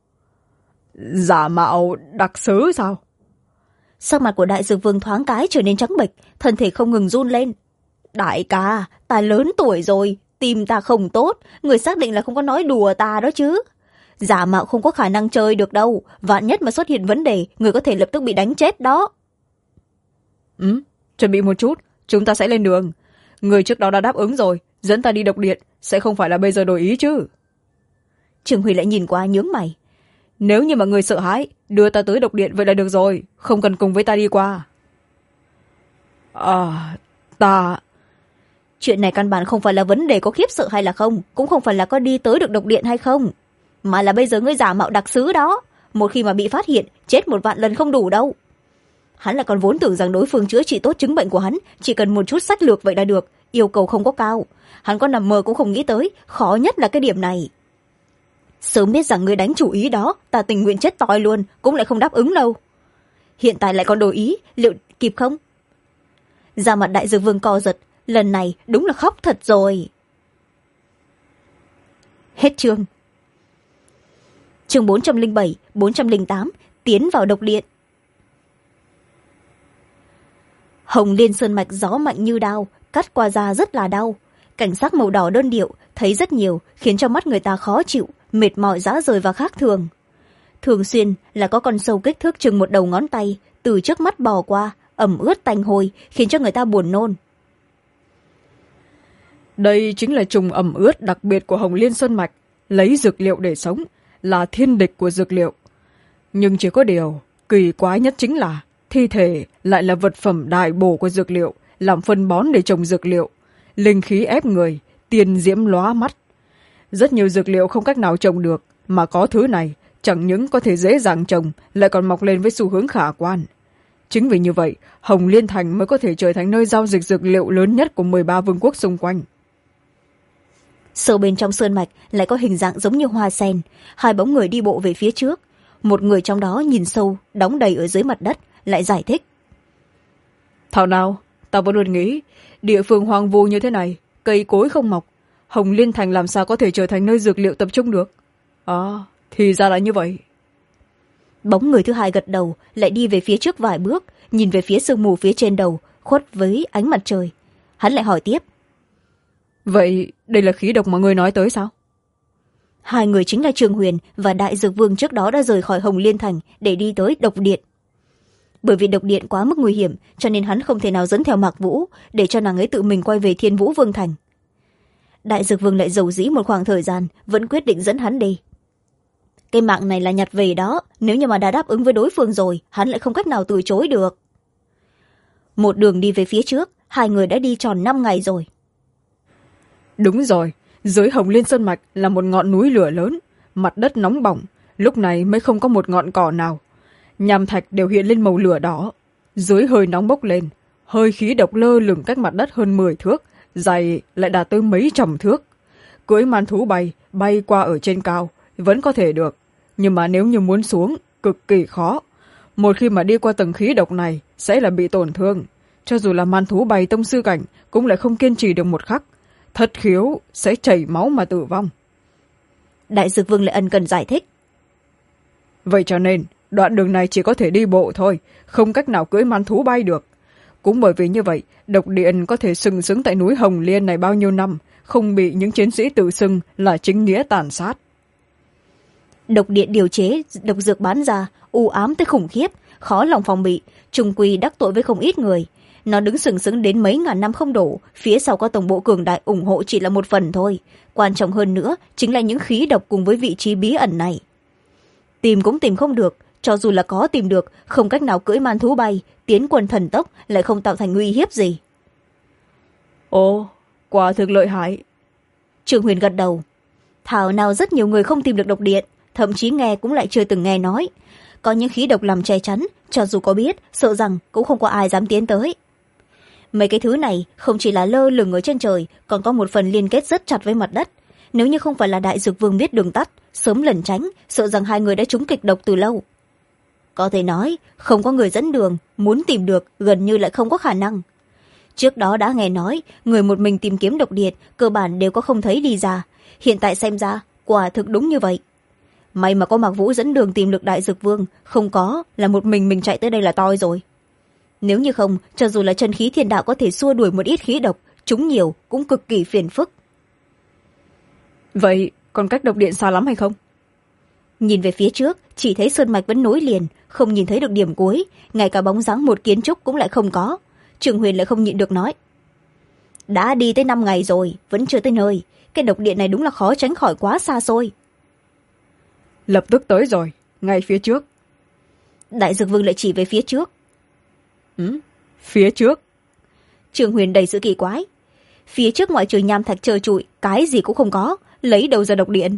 Giả mạo đặc sứ sao? Sắc mặt của đại dược vương thoáng cái trở nên trắng bệch, thân thể không ngừng run lên. Đại ca, ta lớn tuổi rồi, tim ta không tốt, người xác định là không có nói đùa ta đó chứ. Giả mạo không có khả năng chơi được đâu, vạn nhất mà xuất hiện vấn đề, người có thể lập tức bị đánh chết đó. Chuẩn bị một chút, chúng ta sẽ lên đường. Người trước đó đã đáp ứng rồi, dẫn ta đi độc điện, sẽ không phải là bây giờ đổi ý chứ? Trường Huy lại nhìn qua nhướng mày. Nếu như mà người sợ hãi, đưa ta tới độc điện vậy là được rồi, không cần cùng với ta đi qua. Ta... Chuyện này căn bản không phải là vấn đề có khiếp sợ hay là không, cũng không phải là có đi tới được độc điện hay không, mà là bây giờ ngươi giả mạo đặc sứ đó, một khi mà bị phát hiện, chết 1.000 lần không đủ đâu. Hắn là còn vốn tưởng rằng đối phương chữa trị tốt chứng bệnh của hắn, chỉ cần một chút sách lược vậy là được, yêu cầu không có cao. Hắn có nằm mơ cũng không nghĩ tới, khó nhất là cái điểm này. Sớm biết rằng ngươi đánh chủ ý đó, ta tình nguyện chết toi luôn cũng lại không đáp ứng đâu. Hiện tại lại còn đổi ý, liệu kịp không? Da mặt đại dược vương co giật, lần này đúng là khóc thật rồi. Hết chương. Chương 407, 408, tiến vào độc điện. Hồng Liên sơn mạch gió mạnh như đao, cắt qua da rất là đau. Cảnh sắc màu đỏ đơn điệu, thấy rất nhiều, khiến cho mắt người ta khó chịu, mệt mỏi rã rời và khác thường. Thường xuyên là có con sâu kích thước chừng một đầu ngón tay, từ trước mắt bò qua, ẩm ướt tanh hôi, khiến cho người ta buồn nôn. Đây chính là trùng ẩm ướt đặc biệt của Hồng Liên sơn mạch, lấy dược liệu để sống, là thiên địch của dược liệu. Nhưng chỉ có điều, kỳ quái nhất chính là thi thể lại là vật phẩm đại bổ của dược liệu, làm phân bón để trồng dược liệu. Linh khí ép người, tiền diễm lóa mắt. Rất nhiều dược liệu không cách nào trồng được, mà có thứ này, chẳng những có thể dễ dàng trồng, lại còn mọc lên với xu hướng khả quan. Chính vì như vậy, Hồng Liên Thành mới có thể trở thành nơi giao dịch dược liệu lớn nhất của 13 vương quốc xung quanh. Sâu bên trong sơn mạch lại có hình dạng giống như hoa sen, hai bóng người đi bộ về phía trước. Một người trong đó nhìn sâu, đóng đầy ở dưới mặt đất, lại giải thích. Thảo nào, ta vẫn luôn nghĩ, địa phương hoang vu như thế này, cây cối không mọc, Hồng Liên Thành làm sao có thể trở thành nơi dược liệu tập trung được. Thì ra là như vậy. Bóng người thứ hai gật đầu, lại đi về phía trước vài bước, nhìn về phía sương mù phía trên đầu, khuất với ánh mặt trời. Hắn lại hỏi tiếp. Vậy đây là khí độc mà ngươi nói tới sao? Hai người chính là Trường Huyền và Đại Dược Vương trước đó đã rời khỏi Hồng Liên Thành để đi tới độc điện. Bởi vì độc điện quá mức nguy hiểm, cho nên hắn không thể nào dẫn theo Mạc Vũ, để cho nàng ấy tự mình quay về Thiên Vũ Vương Thành. Đại Dược Vương lại dầu dĩ một khoảng thời gian, vẫn quyết định dẫn hắn đi. Cái mạng này là nhặt về đó, nếu như mà đã đáp ứng với đối phương rồi, hắn lại không cách nào từ chối được. Một đường đi về phía trước, hai người đã đi tròn 5 ngày rồi. Đúng rồi, dưới Hồng Liên Sơn Mạch là một ngọn núi lửa lớn, mặt đất nóng bỏng, lúc này mới không có một ngọn cỏ nào. Nham thạch đều hiện lên màu lửa đỏ, dưới hơi nóng bốc lên, hơi khí độc lơ lửng cách mặt đất hơn 10 thước, dày lại đạt tới mấy trăm thước. Cưỡi man thú bay qua ở trên cao, vẫn có thể được, nhưng mà nếu như muốn xuống, cực kỳ khó. Một khi mà đi qua tầng khí độc này, sẽ là bị tổn thương. Cho dù là man thú bay tông sư cảnh, cũng lại không kiên trì được một khắc. Thất khiếu sẽ chảy máu mà tử vong. Đại Dược Vương lại ân cần giải thích. Vậy cho nên, đoạn đường này chỉ có thể đi bộ thôi, không cách nào cưỡi man thú bay được. Cũng bởi vì như vậy, độc điện có thể sừng sững tại núi Hồng Liên này bao nhiêu năm, không bị những chiến sĩ tự xưng là chính nghĩa tàn sát. Độc điện điều chế độc dược bán ra, u ám tới khủng khiếp, khó lòng phòng bị, trùng quy đắc tội với không ít người. Nó đứng sừng sững đến mấy ngàn năm không đổ, phía sau có tổng bộ cường đại ủng hộ chỉ là một phần thôi. Quan trọng hơn nữa chính là những khí độc cùng với vị trí bí ẩn này. Tìm cũng tìm không được, cho dù là có tìm được, không cách nào cưỡi man thú bay, tiến quân thần tốc lại không tạo thành uy hiếp gì. Ồ, quả thực lợi hại. Trường Huyền gật đầu. Thảo nào rất nhiều người không tìm được độc điện, thậm chí nghe cũng lại chưa từng nghe nói. Có những khí độc làm che chắn, cho dù có biết, sợ rằng cũng không có ai dám tiến tới. Mấy cái thứ này không chỉ là lơ lửng ở trên trời, còn có một phần liên kết rất chặt với mặt đất. Nếu như không phải là Đại Dược Vương biết đường tắt, sớm lẩn tránh, sợ rằng hai người đã trúng kịch độc từ lâu. Có thể nói, không có người dẫn đường, muốn tìm được gần như lại không có khả năng. Trước đó đã nghe nói, người một mình tìm kiếm độc điện, cơ bản đều có không thấy đi ra. Hiện tại xem ra, quả thực đúng như vậy. May mà có Mạc Vũ dẫn đường tìm được Đại Dược Vương, không có là một mình chạy tới đây là toi rồi. Nếu như không, cho dù là chân khí thiên đạo có thể xua đuổi một ít khí độc, chúng nhiều cũng cực kỳ phiền phức. Vậy còn cách độc điện xa lắm hay không? Nhìn về phía trước, chỉ thấy sơn mạch vẫn nối liền, không nhìn thấy được điểm cuối, ngay cả bóng dáng một kiến trúc cũng lại không có. Trường Huyền lại không nhịn được nói. Đã đi tới 5 ngày rồi, vẫn chưa tới nơi. Cái độc điện này đúng là khó tránh khỏi quá xa xôi. Lập tức tới rồi, ngay phía trước. Đại Dược Vương lại chỉ về phía trước. Phía trước? Trường Huyền đầy sự kỳ quái. Phía trước ngoại trừ nham thạch trơ trụi, cái gì cũng không có, lấy đâu ra độc điện?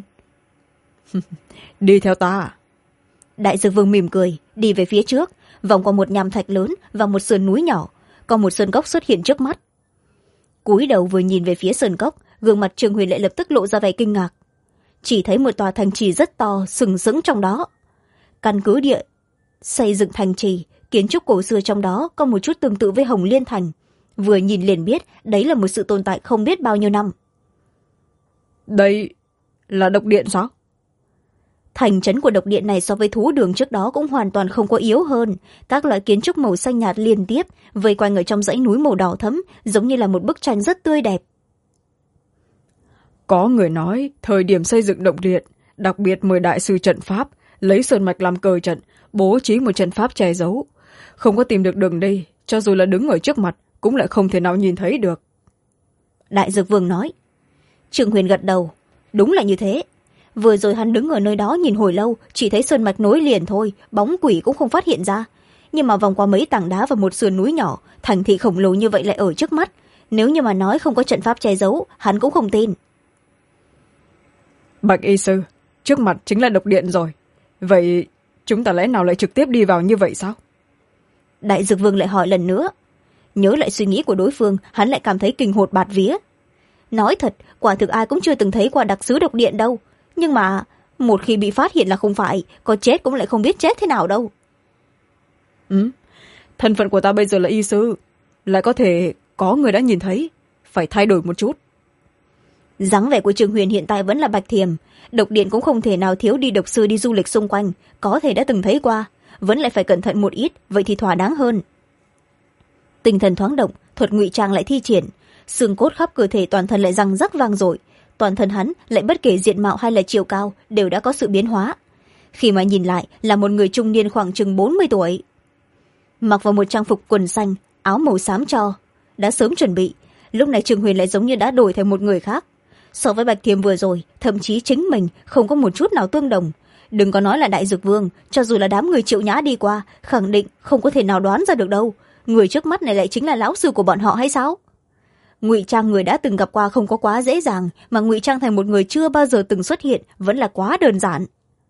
Đi theo ta. Đại Dược Vương mỉm cười, đi về phía trước, vòng qua một nham thạch lớn và một sườn núi nhỏ, còn một sơn cốc xuất hiện trước mắt. Cúi đầu vừa nhìn về phía sơn cốc, gương mặt Trường Huyền lại lập tức lộ ra vẻ kinh ngạc. chỉ thấy một tòa thành trì rất to sừng sững trong đó. Căn cứ địa xây dựng thành trì, kiến trúc cổ xưa trong đó có một chút tương tự với Hồng Liên Thành, vừa nhìn liền biết đấy là một sự tồn tại không biết bao nhiêu năm. Đây là độc điện sao? Thành trấn của độc điện này so với thú đường trước đó cũng hoàn toàn không có yếu hơn. Các loại kiến trúc màu xanh nhạt liên tiếp vây quanh ở trong dãy núi màu đỏ thẫm, giống như là một bức tranh rất tươi đẹp. Có người nói thời điểm xây dựng độc điện đặc biệt mời đại sư trận pháp lấy sơn mạch làm cờ trận, bố trí một trận pháp che giấu, không có tìm được đường đi, cho dù là đứng ở trước mặt cũng lại không thể nào nhìn thấy được. Đại Dược Vương nói. Trương Huyền gật đầu. Đúng là như thế. Vừa rồi hắn đứng ở nơi đó nhìn hồi lâu, chỉ thấy sơn mạch nối liền thôi, bóng quỷ cũng không phát hiện ra. Nhưng mà vòng qua mấy tảng đá và một sườn núi nhỏ, thành thị khổng lồ như vậy lại ở trước mắt. Nếu như mà nói không có trận pháp che giấu, hắn cũng không tin. Bạch y sư, trước mặt chính là độc điện rồi. Vậy chúng ta lẽ nào lại trực tiếp đi vào như vậy sao? Đại Dược Vương lại hỏi lần nữa. Nhớ lại suy nghĩ của đối phương, hắn lại cảm thấy kinh hồn bạt vía. Nói thật, quả thực ai cũng chưa từng thấy qua đặc sứ độc điện đâu. Nhưng mà một khi bị phát hiện là không phải, có chết cũng lại không biết chết thế nào đâu. Thân phận của ta bây giờ là y sư, lại có thể có người đã nhìn thấy, phải thay đổi một chút. Dáng vẻ của Trường Huyền hiện tại vẫn là Bạch Thiềm, độc điện cũng không thể nào thiếu đi độc sư đi du lịch xung quanh, có thể đã từng thấy qua, vẫn lại phải cẩn thận một ít, vậy thì thỏa đáng hơn. Tinh thần thoáng động, thuật ngụy trang lại thi triển, xương cốt khắp cơ thể toàn thân lại răng rắc vang dội, toàn thân hắn lại bất kể diện mạo hay là chiều cao đều đã có sự biến hóa. Khi mà nhìn lại là một người trung niên khoảng chừng 40 tuổi, mặc vào một trang phục quần xanh, áo màu xám cho, đã sớm chuẩn bị. Lúc này Trường Huyền lại giống như đã đổi thành một người khác. So với Bạch Thiềm vừa rồi, thậm chí chính mình không có một chút nào tương đồng. Đừng có nói là Đại Dược Vương, cho dù là đám người Triệu Nhã đi qua, khẳng định không có thể nào đoán ra được đâu. Người trước mắt này lại chính là lão sư của bọn họ hay sao? Ngụy trang người đã từng gặp qua không có quá dễ dàng, mà ngụy trang thành một người chưa bao giờ từng xuất hiện vẫn là quá đơn giản.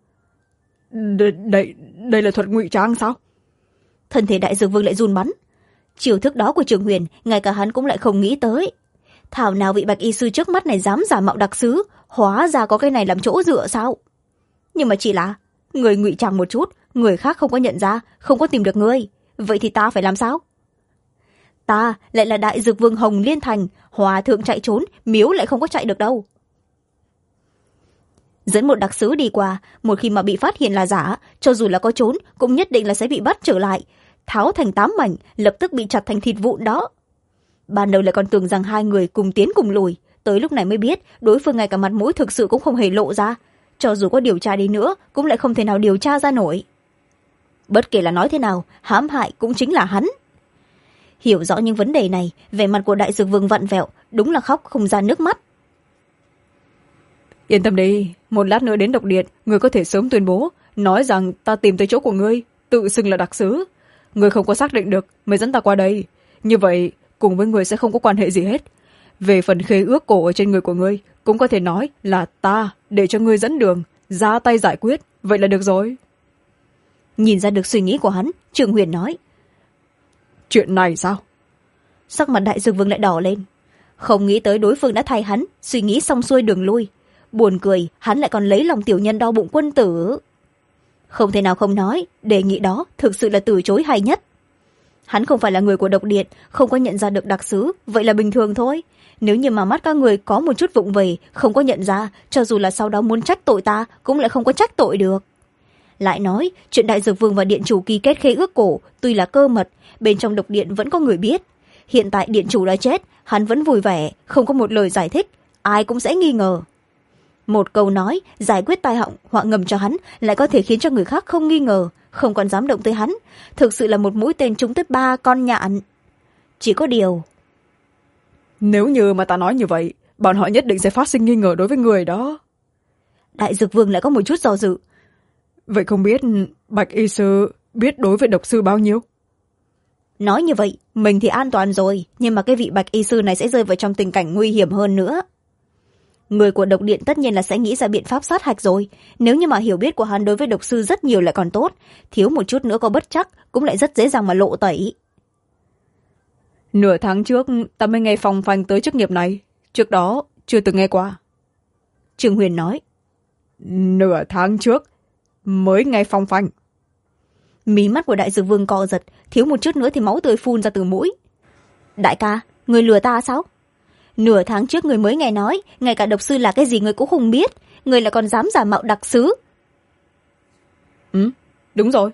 Đây là thuật ngụy trang sao? Thân thể Đại Dược Vương lại run bắn. Chiêu thức đó của Trường Huyền, ngay cả hắn cũng lại không nghĩ tới. Thảo nào vị Bạch y sư trước mắt này dám giả mạo đặc sứ, hóa ra có cái này làm chỗ dựa sao? Nhưng mà chỉ là người ngụy trang một chút, người khác không có nhận ra, không có tìm được ngươi, vậy thì ta phải làm sao? Ta lại là Đại Dược Vương Hồng Liên Thành, hòa thượng chạy trốn, miếu lại không có chạy được đâu. Dẫn một đặc sứ đi qua, một khi mà bị phát hiện là giả, cho dù là có trốn cũng nhất định là sẽ bị bắt trở lại, tháo thành 8 mảnh, lập tức bị chặt thành thịt vụn đó. Ban đầu lại còn tưởng rằng hai người cùng tiến cùng lùi, tới lúc này mới biết đối phương ngay cả mặt mũi thực sự cũng không hề lộ ra, cho dù có điều tra đi nữa cũng lại không thể nào điều tra ra nổi. Bất kể là nói thế nào, hãm hại cũng chính là hắn. Hiểu rõ những vấn đề này, vẻ mặt của Đại Dược Vương vặn vẹo, đúng là khóc không ra nước mắt. Yên tâm đi, một lát nữa đến độc điện, người có thể sớm tuyên bố, nói rằng ta tìm tới chỗ của ngươi, tự xưng là đặc sứ. Người không có xác định được mới dẫn ta qua đây, như vậy cùng với người sẽ không có quan hệ gì hết. Về phần khế ước cổ ở trên người của ngươi, cũng có thể nói là ta để cho ngươi dẫn đường, ra tay giải quyết, vậy là được rồi. Nhìn ra được suy nghĩ của hắn, Trường Huyền nói. Chuyện này sao? Sắc mặt Đại Dược Vương lại đỏ lên. Không nghĩ tới đối phương đã thay hắn suy nghĩ xong xuôi đường lui. Buồn cười, hắn lại còn lấy lòng tiểu nhân đo bụng quân tử. Không thể nào không nói, đề nghị đó thực sự là từ chối hay nhất. Hắn không phải là người của độc điện, không có nhận ra được đặc sứ, vậy là bình thường thôi. Nếu như mà mắt các người có một chút vụng về, không có nhận ra, cho dù là sau đó muốn trách tội ta, cũng lại không có trách tội được. Lại nói, chuyện Đại Dược Vương và điện chủ ký kết khế ước cổ, tuy là cơ mật, bên trong độc điện vẫn có người biết. Hiện tại điện chủ đã chết, hắn vẫn vui vẻ, không có một lời giải thích, ai cũng sẽ nghi ngờ. Một câu nói, giải quyết tai họa ngầm cho hắn, lại có thể khiến cho người khác không nghi ngờ, không còn dám động tới hắn. Thực sự là một mũi tên trúng tới 3 con nhạn. Chỉ có điều... Nếu như mà ta nói như vậy, bọn họ nhất định sẽ phát sinh nghi ngờ đối với người đó. Đại Dược Vương lại có một chút do dự. Vậy không biết Bạch y sư biết đối với độc sư bao nhiêu? Nói như vậy, mình thì an toàn rồi, nhưng mà cái vị Bạch y sư này sẽ rơi vào trong tình cảnh nguy hiểm hơn nữa. Người của độc điện tất nhiên là sẽ nghĩ ra biện pháp sát hạch rồi. Nếu như mà hiểu biết của hắn đối với độc sư rất nhiều lại còn tốt, thiếu một chút nữa có bất chắc cũng lại rất dễ dàng mà lộ tẩy. Nửa tháng trước ta mới nghe phong phanh tới chức nghiệp này, trước đó chưa từng nghe qua. Trường Huyền nói. Nửa tháng trước mới nghe phong phanh. Mí mắt của đại dược vương co giật, thiếu một chút nữa thì máu tươi phun ra từ mũi. Đại ca, người lừa ta sao? Nửa tháng trước người mới nghe nói, ngay cả độc sư là cái gì người cũng không biết, người lại còn dám giả mạo đặc sứ. Đúng rồi.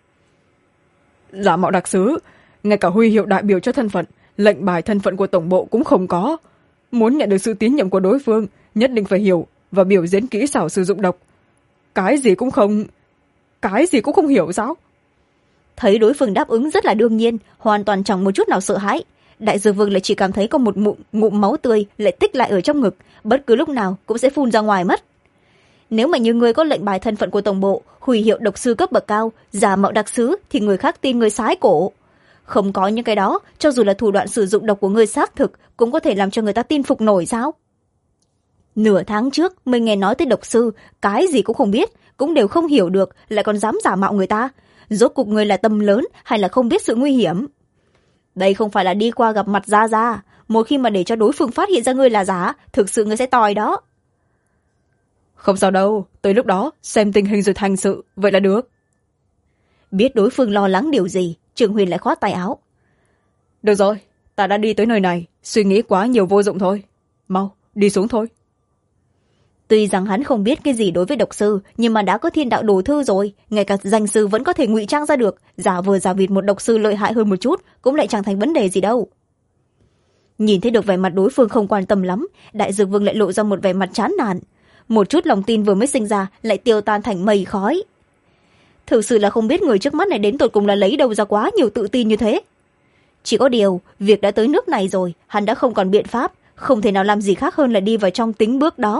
Giả mạo đặc sứ, ngay cả huy hiệu đại biểu cho thân phận, lệnh bài thân phận của tổng bộ cũng không có. Muốn nhận được sự tín nhiệm của đối phương, nhất định phải hiểu và biểu diễn kỹ xảo sử dụng độc. Cái gì cũng không hiểu sao? Thấy đối phương đáp ứng rất là đương nhiên, hoàn toàn chẳng một chút nào sợ hãi. Đại dược vương lại chỉ cảm thấy có một ngụm máu tươi lại tích lại ở trong ngực, bất cứ lúc nào cũng sẽ phun ra ngoài mất. Nếu mà như người có lệnh bài thân phận của tổng bộ, huy hiệu độc sư cấp bậc cao, giả mạo đặc sứ, thì người khác tin người sái cổ. Không có những cái đó, cho dù là thủ đoạn sử dụng độc của người xác thực, cũng có thể làm cho người ta tin phục nổi sao? Nửa tháng trước mình nghe nói tới độc sư, cái gì cũng không biết, cũng đều không hiểu được, lại còn dám giả mạo người ta. Rốt cuộc người là tâm lớn hay là không biết sự nguy hiểm? Đây không phải là đi qua gặp mặt ra, một khi mà để cho đối phương phát hiện ra ngươi là giả, thực sự ngươi sẽ tòi đó. Không sao đâu, tới lúc đó xem tình hình rồi thành sự, vậy là được. Biết đối phương lo lắng điều gì, Trường Huyền lại khoát tay áo. Được rồi, ta đã đi tới nơi này, suy nghĩ quá nhiều vô dụng thôi. Mau, đi xuống thôi. Tuy rằng hắn không biết cái gì đối với độc sư, nhưng mà đã có thiên đạo đồ thư rồi, ngay cả danh sư vẫn có thể ngụy trang ra được, giả vờ giả vịt một độc sư lợi hại hơn một chút cũng lại chẳng thành vấn đề gì đâu. Nhìn thấy được vẻ mặt đối phương không quan tâm lắm, đại dược vương lại lộ ra một vẻ mặt chán nản, một chút lòng tin vừa mới sinh ra lại tiêu tan thành mây khói. Thực sự là không biết người trước mắt này đến tột cùng là lấy đâu ra quá nhiều tự tin như thế. Chỉ có điều việc đã tới nước này rồi, hắn đã không còn biện pháp, không thể nào làm gì khác hơn là đi vào trong tính bước đó.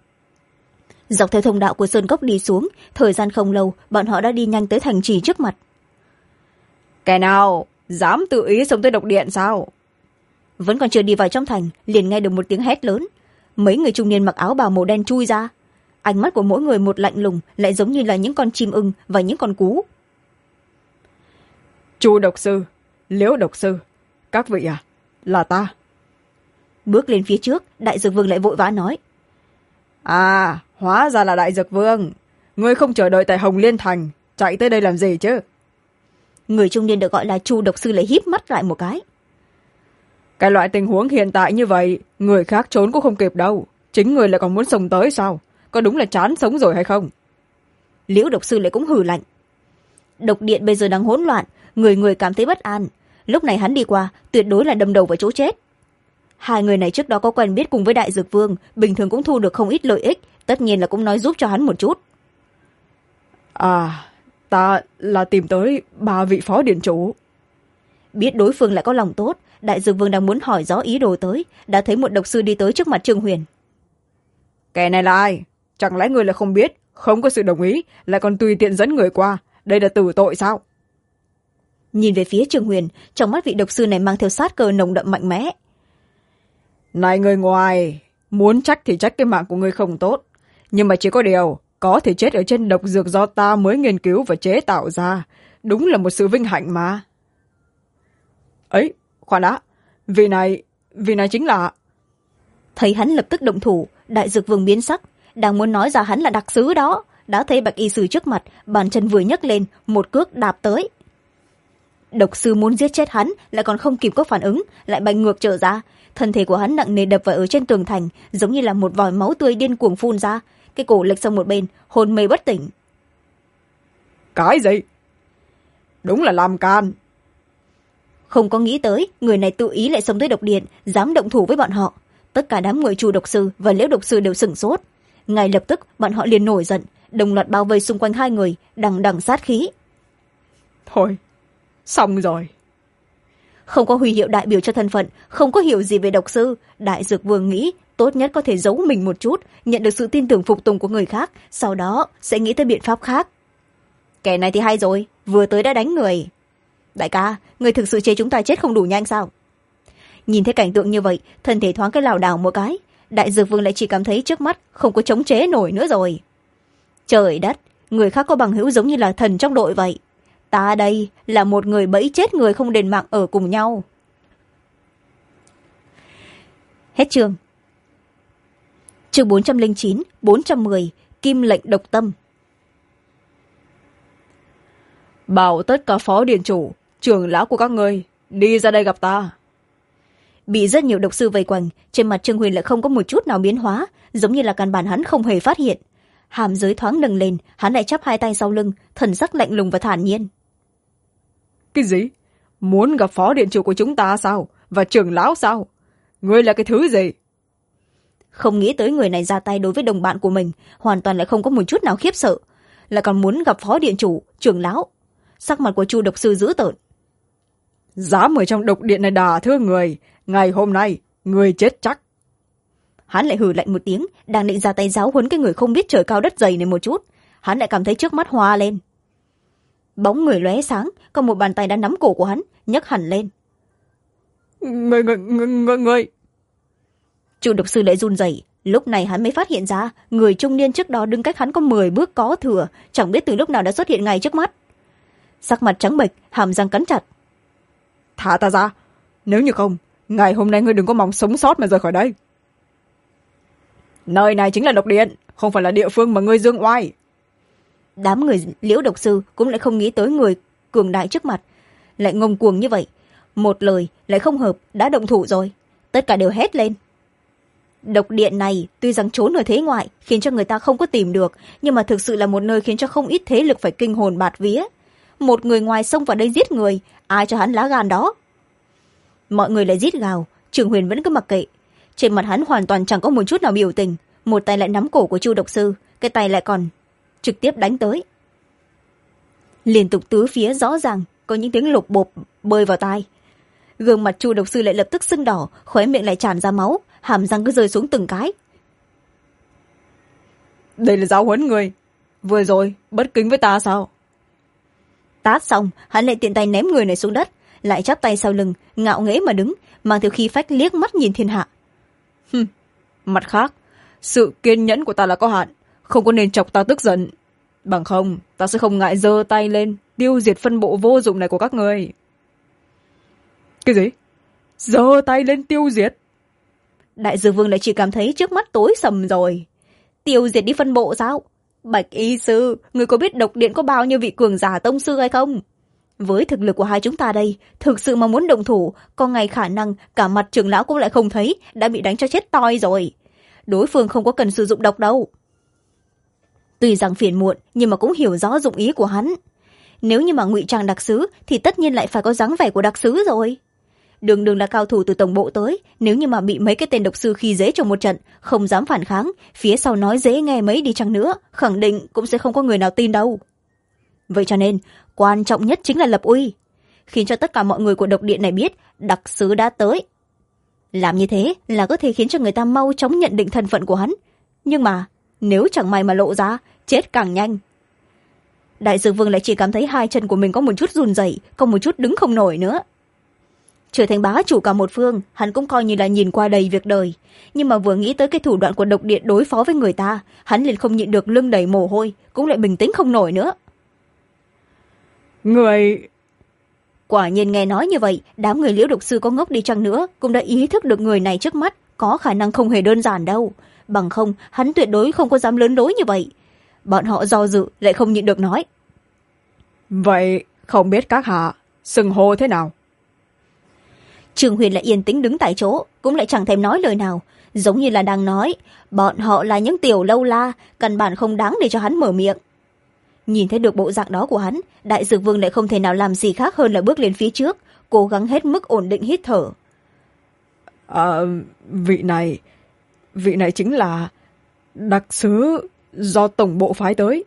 Dọc theo thông đạo của sơn cốc đi xuống, thời gian không lâu bọn họ đã đi nhanh tới thành trì trước mặt. Kẻ nào dám tự ý xông tới độc điện sao? Vẫn còn chưa đi vào trong thành, liền nghe được một tiếng hét lớn. Mấy người trung niên mặc áo bào màu đen chui ra, ánh mắt của mỗi người một lạnh lùng, lại giống như là những con chim ưng và những con cú. Chu độc sư, Liễu độc sư, các vị à, là ta. Bước lên phía trước, đại dược vương lại vội vã nói. À, hóa ra là đại dược vương. Ngươi không chờ đợi tại Hồng Liên Thành, chạy tới đây làm gì chứ? Người trung niên được gọi là Chu độc sư lại híp mắt lại một cái. Cái loại tình huống hiện tại như vậy, người khác trốn cũng không kịp đâu. Chính người lại còn muốn xông tới sao? Có đúng là chán sống rồi hay không? Liễu độc sư lại cũng hừ lạnh. Độc điện bây giờ đang hỗn loạn, người người cảm thấy bất an. Lúc này hắn đi qua, tuyệt đối là đâm đầu vào chỗ chết. Hai người này trước đó có quen biết cùng với đại dược vương, bình thường cũng thu được không ít lợi ích, tất nhiên là cũng nói giúp cho hắn một chút. À, ta là tìm tới 3 vị phó điện chủ. Biết đối phương lại có lòng tốt, đại dược vương đang muốn hỏi rõ ý đồ tới, đã thấy một độc sư đi tới trước mặt Trương Huyền. Kẻ này là ai? Chẳng lẽ người là không biết, không có sự đồng ý, lại còn tùy tiện dẫn người qua, đây là tử tội sao? Nhìn về phía Trương Huyền, trong mắt vị độc sư này mang theo sát cơ nồng đậm mạnh mẽ. Này người ngoài, muốn trách thì trách cái mạng của người không tốt, nhưng mà chỉ có điều có thể chết ở trên độc dược do ta mới nghiên cứu và chế tạo ra, đúng là một sự vinh hạnh mà. Ấy, khoan đã, vị này chính là... Thấy hắn lập tức động thủ, đại dược vương biến sắc, đang muốn nói ra hắn là đặc sứ đó, đã thấy bạch y sư trước mặt, bàn chân vừa nhấc lên, một cước đạp tới. Độc sư muốn giết chết hắn, lại còn không kịp có phản ứng, lại bay ngược trở ra, thân thể của hắn nặng nề đập vào ở trên tường thành, giống như là một vòi máu tươi điên cuồng phun ra, cái cổ lệch sang một bên, hôn mê bất tỉnh. Cái gì? Đúng là làm can. Không có nghĩ tới, người này tự ý lại xông tới độc điện, dám động thủ với bọn họ. Tất cả đám người Chu độc sư và Liễu độc sư đều sửng sốt. Ngay lập tức bọn họ liền nổi giận, đồng loạt bao vây xung quanh hai người, đằng đằng sát khí. Thôi, xong rồi. Không có huy hiệu đại biểu cho thân phận, không có hiểu gì về độc sư, đại dược vương nghĩ tốt nhất có thể giấu mình một chút, nhận được sự tin tưởng phục tùng của người khác, sau đó sẽ nghĩ tới biện pháp khác. Kẻ này thì hay rồi, vừa tới đã đánh người. Đại ca, người thực sự chê chúng ta chết không đủ nhanh sao? Nhìn thấy cảnh tượng như vậy, thân thể thoáng cái lảo đảo một cái, đại dược vương lại chỉ cảm thấy trước mắt không có chống chế nổi nữa rồi. Trời đất, người khác có bằng hữu giống như là thần trong đội vậy, ta đây là một người bẫy chết người không đền mạng ở cùng nhau. Hết chương. Chương 409, 410, kim lệnh độc tâm. Bảo tất cả phó điện chủ, trưởng lão của các ngươi đi ra đây gặp ta. Bị rất nhiều độc sư vây quanh, trên mặt Trương Huyền lại không có một chút nào biến hóa, giống như là căn bản hắn không hề phát hiện. Hàm dưới thoáng nâng lên, hắn lại chắp hai tay sau lưng, thần sắc lạnh lùng và thản nhiên. Cái gì? Muốn gặp phó điện chủ của chúng ta sao? Và trưởng lão sao? Ngươi là cái thứ gì? Không nghĩ tới người này ra tay đối với đồng bạn của mình, hoàn toàn lại không có một chút nào khiếp sợ, lại còn muốn gặp phó điện chủ, trưởng lão. Sắc mặt của Chu độc sư dữ tợn. Dám ở trong độc điện này đả thương người, ngày hôm nay người chết chắc. Hắn lại hừ lạnh một tiếng, đang định ra tay giáo huấn cái người không biết trời cao đất dày này một chút, hắn lại cảm thấy trước mắt hoa lên. Bóng người lóe sáng, có một bàn tay đã nắm cổ của hắn, nhấc hẳn lên. Người. Chu độc sư lại run rẩy. Lúc này hắn mới phát hiện ra người trung niên trước đó đứng cách hắn có 10 bước có thừa, chẳng biết từ lúc nào đã xuất hiện ngay trước mắt. Sắc mặt trắng bệch, hàm răng cắn chặt. Thả ta ra, nếu như không, ngày hôm nay ngươi đừng có mong sống sót mà rời khỏi đây. Nơi này chính là độc điện, không phải là địa phương mà ngươi dương oai. Đám người Liễu độc sư cũng lại không nghĩ tới người cường đại trước mặt lại ngông cuồng như vậy, một lời lại không hợp đã động thủ rồi. Tất cả đều hét lên. Độc điện này tuy rằng trốn ở thế ngoại khiến cho người ta không có tìm được, nhưng mà thực sự là một nơi khiến cho không ít thế lực phải kinh hồn bạt vía. Một người ngoài xông vào đây giết người, ai cho hắn lá gan đó? Mọi người lại rít gào, Trường Huyền vẫn cứ mặc kệ. Trên mặt hắn hoàn toàn chẳng có một chút nào biểu tình, một tay lại nắm cổ của Chu độc sư, cái tay lại còn trực tiếp đánh tới. Liên tục tứ phía rõ ràng có những tiếng lục bộp bơi vào tai. Gương mặt Chu độc sư lại lập tức sưng đỏ, khóe miệng lại tràn ra máu, hàm răng cứ rơi xuống từng cái. Đây là giáo huấn người, vừa rồi bất kính với ta sao? Tát xong, hắn lại tiện tay ném người này xuống đất, lại chắp tay sau lưng, ngạo nghễ mà đứng, mang theo khí phách liếc mắt nhìn thiên hạ. Mặt khác, sự kiên nhẫn của ta là có hạn, không có nên chọc ta tức giận. Bằng không, ta sẽ không ngại giơ tay lên tiêu diệt phân bộ vô dụng này của các người. Cái gì? Giơ tay lên tiêu diệt? Đại dược vương lại chỉ cảm thấy trước mắt tối sầm rồi. Tiêu diệt đi phân bộ sao? Bạch y sư, người có biết độc điện có bao nhiêu vị cường giả tông sư hay không? Với thực lực của hai chúng ta đây, thực sự mà muốn động thủ, có ngày khả năng cả mặt trưởng lão cũng lại không thấy, đã bị đánh cho chết toi rồi. Đối phương không có cần sử dụng độc đâu. Tuy rằng phiền muộn, nhưng mà cũng hiểu rõ dụng ý của hắn. Nếu như mà ngụy trang đặc sứ, thì tất nhiên lại phải có dáng vẻ của đặc sứ rồi. Đường đường là cao thủ từ tổng bộ tới, nếu như mà bị mấy cái tên độc sư khi dễ trong một trận, không dám phản kháng, phía sau nói dễ nghe mấy đi chăng nữa, khẳng định cũng sẽ không có người nào tin đâu. Vậy cho nên, quan trọng nhất chính là lập uy, khiến cho tất cả mọi người của độc điện này biết đặc sứ đã tới. Làm như thế là có thể khiến cho người ta mau chóng nhận định thân phận của hắn. Nhưng mà, nếu chẳng may mà lộ ra, chết càng nhanh. Đại dược vương lại chỉ cảm thấy hai chân của mình có một chút run rẩy, có một chút đứng không nổi nữa. Trở thành bá chủ cả một phương, hắn cũng coi như là nhìn qua đầy việc đời. Nhưng mà vừa nghĩ tới cái thủ đoạn của độc điện đối phó với người ta, hắn liền không nhịn được lưng đầy mồ hôi, cũng lại bình tĩnh không nổi nữa. Người... Quả nhiên nghe nói như vậy, đám người Liễu độc sư có ngốc đi chăng nữa cũng đã ý thức được người này trước mắt có khả năng không hề đơn giản đâu. Bằng không, hắn tuyệt đối không có dám lớn lối như vậy. Bọn họ do dự lại không nhịn được nói. Vậy không biết các hạ xưng hô thế nào? Trường Huyền lại yên tĩnh đứng tại chỗ, cũng lại chẳng thèm nói lời nào, giống như là đang nói bọn họ là những tiểu lâu la, căn bản không đáng để cho hắn mở miệng. Nhìn thấy được bộ dạng đó của hắn, đại dược vương lại không thể nào làm gì khác hơn là bước lên phía trước, cố gắng hết mức ổn định hít thở. Vị này chính là đặc sứ do tổng bộ phái tới.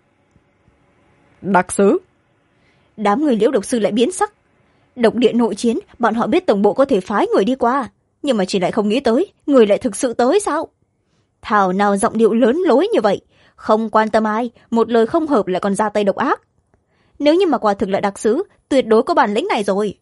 Đặc sứ? Đám người Liễu độc sư lại biến sắc. Độc điện nội chiến, bọn họ biết tổng bộ có thể phái người đi qua, nhưng mà chỉ lại không nghĩ tới người lại thực sự tới sao? Thảo nào giọng điệu lớn lối như vậy, không quan tâm ai, một lời không hợp lại còn ra tay độc ác. Nếu như mà quả thực là đặc sứ, tuyệt đối có bản lĩnh này rồi.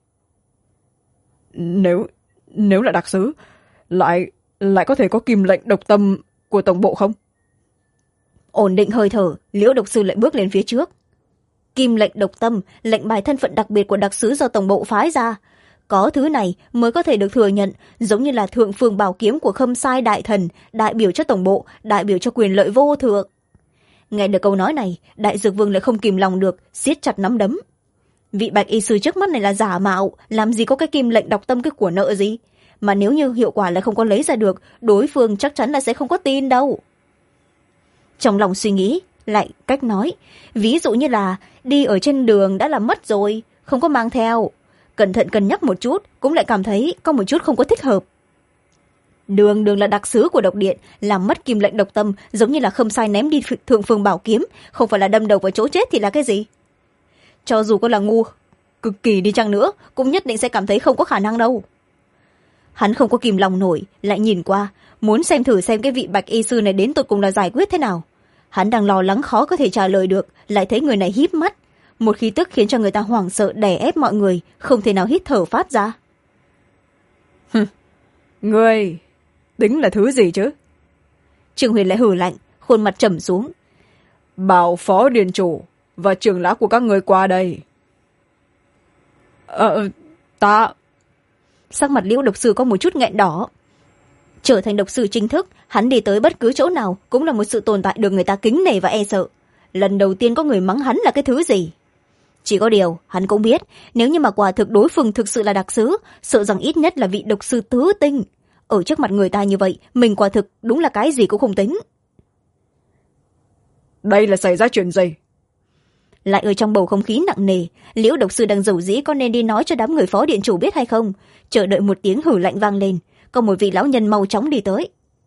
Nếu là đặc sứ, lại có thể có kim lệnh độc tâm của tổng bộ không? Ổn định hơi thở, Liễu độc sư lại bước lên phía trước. Kim lệnh độc tâm, lệnh bài thân phận đặc biệt của đặc sứ do tổng bộ phái ra. Có thứ này mới có thể được thừa nhận, giống như là thượng phương bảo kiếm của Khâm Sai đại thần, đại biểu cho tổng bộ, đại biểu cho quyền lợi vô thượng. Nghe được câu nói này, đại dược vương lại không kìm lòng được, siết chặt nắm đấm. Vị bạch y sư trước mắt này là giả mạo, làm gì có cái kim lệnh đọc tâm cái của nợ gì, mà nếu như hiệu quả lại không có lấy ra được, đối phương chắc chắn là sẽ không có tin đâu. Trong lòng suy nghĩ lại cách nói, ví dụ như là đi ở trên đường đã làm mất rồi, không có mang theo, cẩn thận cân nhắc một chút cũng lại cảm thấy có một chút không có thích hợp. Đường đường là đặc sứ của độc điện, làm mất kim lệnh độc tâm giống như là không sai ném đi thượng phương bảo kiếm, không phải là đâm đầu vào chỗ chết thì là cái gì. Cho dù có là ngu cực kỳ đi chăng nữa cũng nhất định sẽ cảm thấy không có khả năng đâu. Hắn không có kìm lòng nổi, lại nhìn qua muốn xem thử xem cái vị bạch y sư này đến tột cùng là giải quyết thế nào. Hắn đang lo lắng khó có thể trả lời được, lại thấy người này híp mắt, một khí tức khiến cho người ta hoảng sợ đè ép mọi người, không thể nào hít thở phát ra. Ngươi tính là thứ gì chứ? Trương Huyền lại hừ lạnh, khuôn mặt trầm xuống. Bảo phó điền chủ và trưởng lão của các người qua đây. Ta... Sắc mặt Liễu độc sư có một chút nghẹn đỏ. Trở thành độc sư chính thức, hắn đi tới bất cứ chỗ nào cũng là một sự tồn tại được người ta kính nể và e sợ. Lần đầu tiên có người mắng hắn là cái thứ gì. Chỉ có điều hắn cũng biết, nếu như mà quả thực đối phương thực sự là đặc sứ, sợ rằng ít nhất là vị độc sư tứ tinh. Ở trước mặt người ta như vậy, mình quả thực đúng là cái gì cũng không tính. Đây là xảy ra chuyện gì? Lại ở trong bầu không khí nặng nề, Liễu độc sư đang giàu dĩ có nên đi nói cho đám người phó điện chủ biết hay không. Chờ đợi một tiếng hử lạnh vang lên, có một vị lão nhân mau chóng đi tới.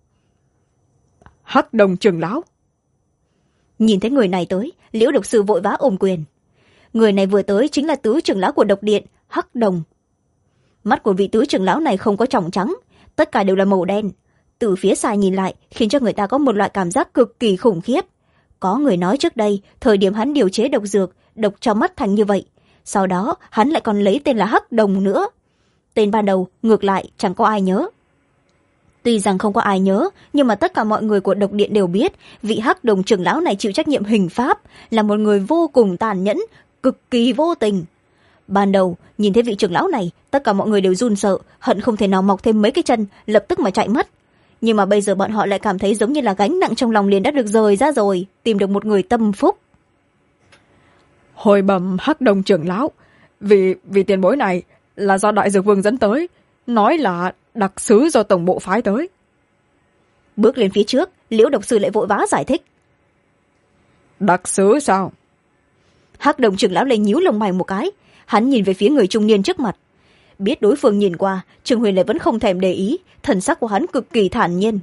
Hắc Đồng trưởng lão. Nhìn thấy người này tới, Liễu độc sư vội vã ôm quyền. Người này vừa tới chính là tứ trưởng lão của độc điện, Hắc Đồng. Mắt của vị tứ trưởng lão này không có tròng trắng, tất cả đều là màu đen. Từ phía xa nhìn lại khiến cho người ta có một loại cảm giác cực kỳ khủng khiếp. Có người nói trước đây, thời điểm hắn điều chế độc dược, độc cho mắt thành như vậy. Sau đó, hắn lại còn lấy tên là Hắc Đồng nữa. Tên ban đầu, ngược lại, chẳng có ai nhớ. Tuy rằng không có ai nhớ, nhưng mà tất cả mọi người của độc điện đều biết, vị Hắc Đồng trưởng lão này chịu trách nhiệm hình pháp, là một người vô cùng tàn nhẫn, cực kỳ vô tình. Ban đầu, nhìn thấy vị trưởng lão này, tất cả mọi người đều run sợ, hận không thể nào mọc thêm mấy cái chân, lập tức mà chạy mất. Nhưng mà bây giờ bọn họ lại cảm thấy giống như là gánh nặng trong lòng liền đã được rời ra rồi, tìm được một người tâm phúc. Hồi bẩm Hắc Đồng trưởng lão, vì tiền bối này là do đại dược vương dẫn tới, nói là đặc sứ do tổng bộ phái tới. Bước lên phía trước, Liễu độc sư lại vội vã giải thích. Đặc sứ sao? Hắc Đồng trưởng lão lại nhíu lông mày một cái, hắn nhìn về phía người trung niên trước mặt. Biết đối phương nhìn qua, Trương Huyền lại vẫn không thèm để ý, thần sắc của hắn cực kỳ thản nhiên.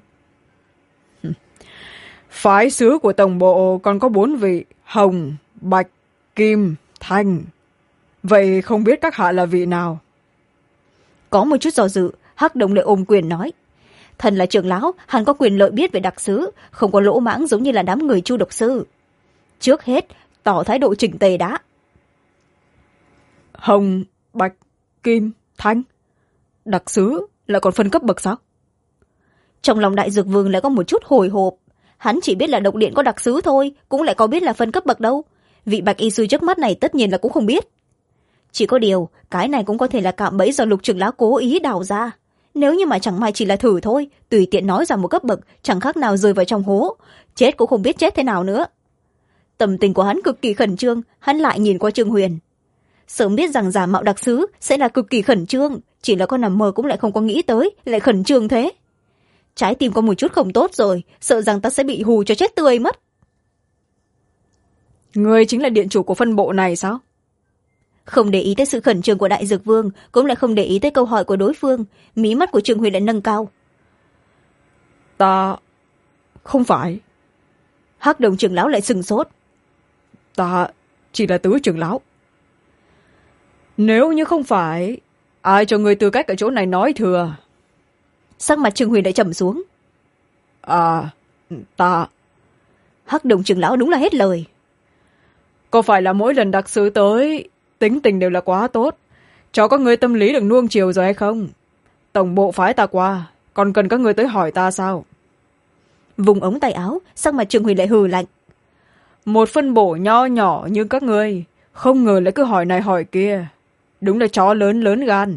Phái sứ của tổng bộ còn có 4 vị: Hồng, Bạch, Kim, Thanh. Vậy không biết các hạ là vị nào? Có một chút do dự, Hắc Đồng lại ôm quyền nói. Thần là trưởng lão, hắn có quyền lợi biết về đặc sứ, không có lỗ mãng giống như là đám người Chu độc sư. Trước hết, tỏ thái độ chỉnh tề đã. Hồng, Bạch, Kim, Thanh. Đặc sứ lại còn phân cấp bậc sao? Trong lòng đại dược vương lại có một chút hồi hộp. Hắn chỉ biết là độc điện có đặc sứ thôi, cũng lại có biết là phân cấp bậc đâu. Vị bạch y sư trước mắt này tất nhiên là cũng không biết. Chỉ có điều, cái này cũng có thể là cạm bẫy do Lục trưởng lão cố ý đào ra. Nếu như mà chẳng may chỉ là thử thôi, tùy tiện nói ra một cấp bậc, chẳng khác nào rơi vào trong hố. Chết cũng không biết chết thế nào nữa. Tâm tình của hắn cực kỳ khẩn trương, hắn lại nhìn qua Trương Huyền. Sớm biết rằng giả mạo đặc sứ sẽ là cực kỳ khẩn trương, chỉ là con nằm mơ cũng lại không có nghĩ tới, lại khẩn trương thế. Trái tim có một chút không tốt rồi, sợ rằng ta sẽ bị hù cho chết tươi mất. Ngươi chính là điện chủ của phân bộ này sao? Không để ý tới sự khẩn trương của đại dược vương, cũng lại không để ý tới câu hỏi của đối phương, mí mắt của Trương Huyền lại nâng cao. Ta... không phải. Hắc Đồng trưởng lão lại sừng sốt. Ta chỉ là tứ trưởng lão. Nếu như không phải, ai cho ngươi tư cách ở chỗ này nói thừa? Sắc mặt Trương Huyền lại trầm xuống. Ta... Hắc Đồng trưởng lão đúng là hết lời. Có phải là mỗi lần đặc sứ tới, tính tình đều là quá tốt, cho các ngươi tâm lý được nuông chiều rồi hay không? Tổng bộ phái ta qua, còn cần các ngươi tới hỏi ta sao? Vùng ống tay áo, sắc mặt Trương Huyền lại hừ lạnh. Một phân bổ nho nhỏ như các ngươi, không ngờ lại cứ hỏi này hỏi kia. Đúng là chó lớn gan.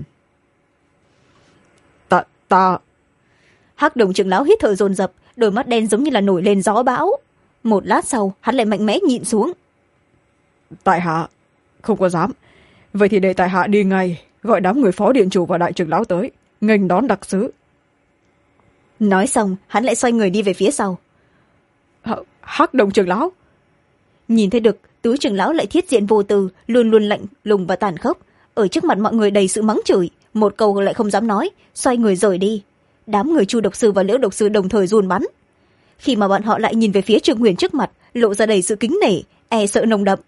Ta... Hắc Đồng trưởng lão hít thở dồn dập, đôi mắt đen giống như là nổi lên gió bão. một lát sau hắn lại mạnh mẽ nhịn xuống. Tại hạ không có dám. Vậy thì để tại hạ đi ngay, gọi đám người phó điện chủ và đại trưởng lão tới nghênh đón đặc sứ. Nói xong hắn lại xoay người đi về phía sau. Hắc Đồng trưởng lão. Nhìn thấy được tứ trưởng lão lại thiết diện vô tư, luôn luôn lạnh lùng và tàn khốc, ở trước mặt mọi người đầy sự mắng chửi, một câu lại không dám nói, xoay người rời đi. Đám người Chu độc sư và Liễu độc sư đồng thời run bắn. Khi mà bọn họ lại nhìn về phía Trương Huyền trước mặt, lộ ra đầy sự kính nể, e sợ nồng đậm.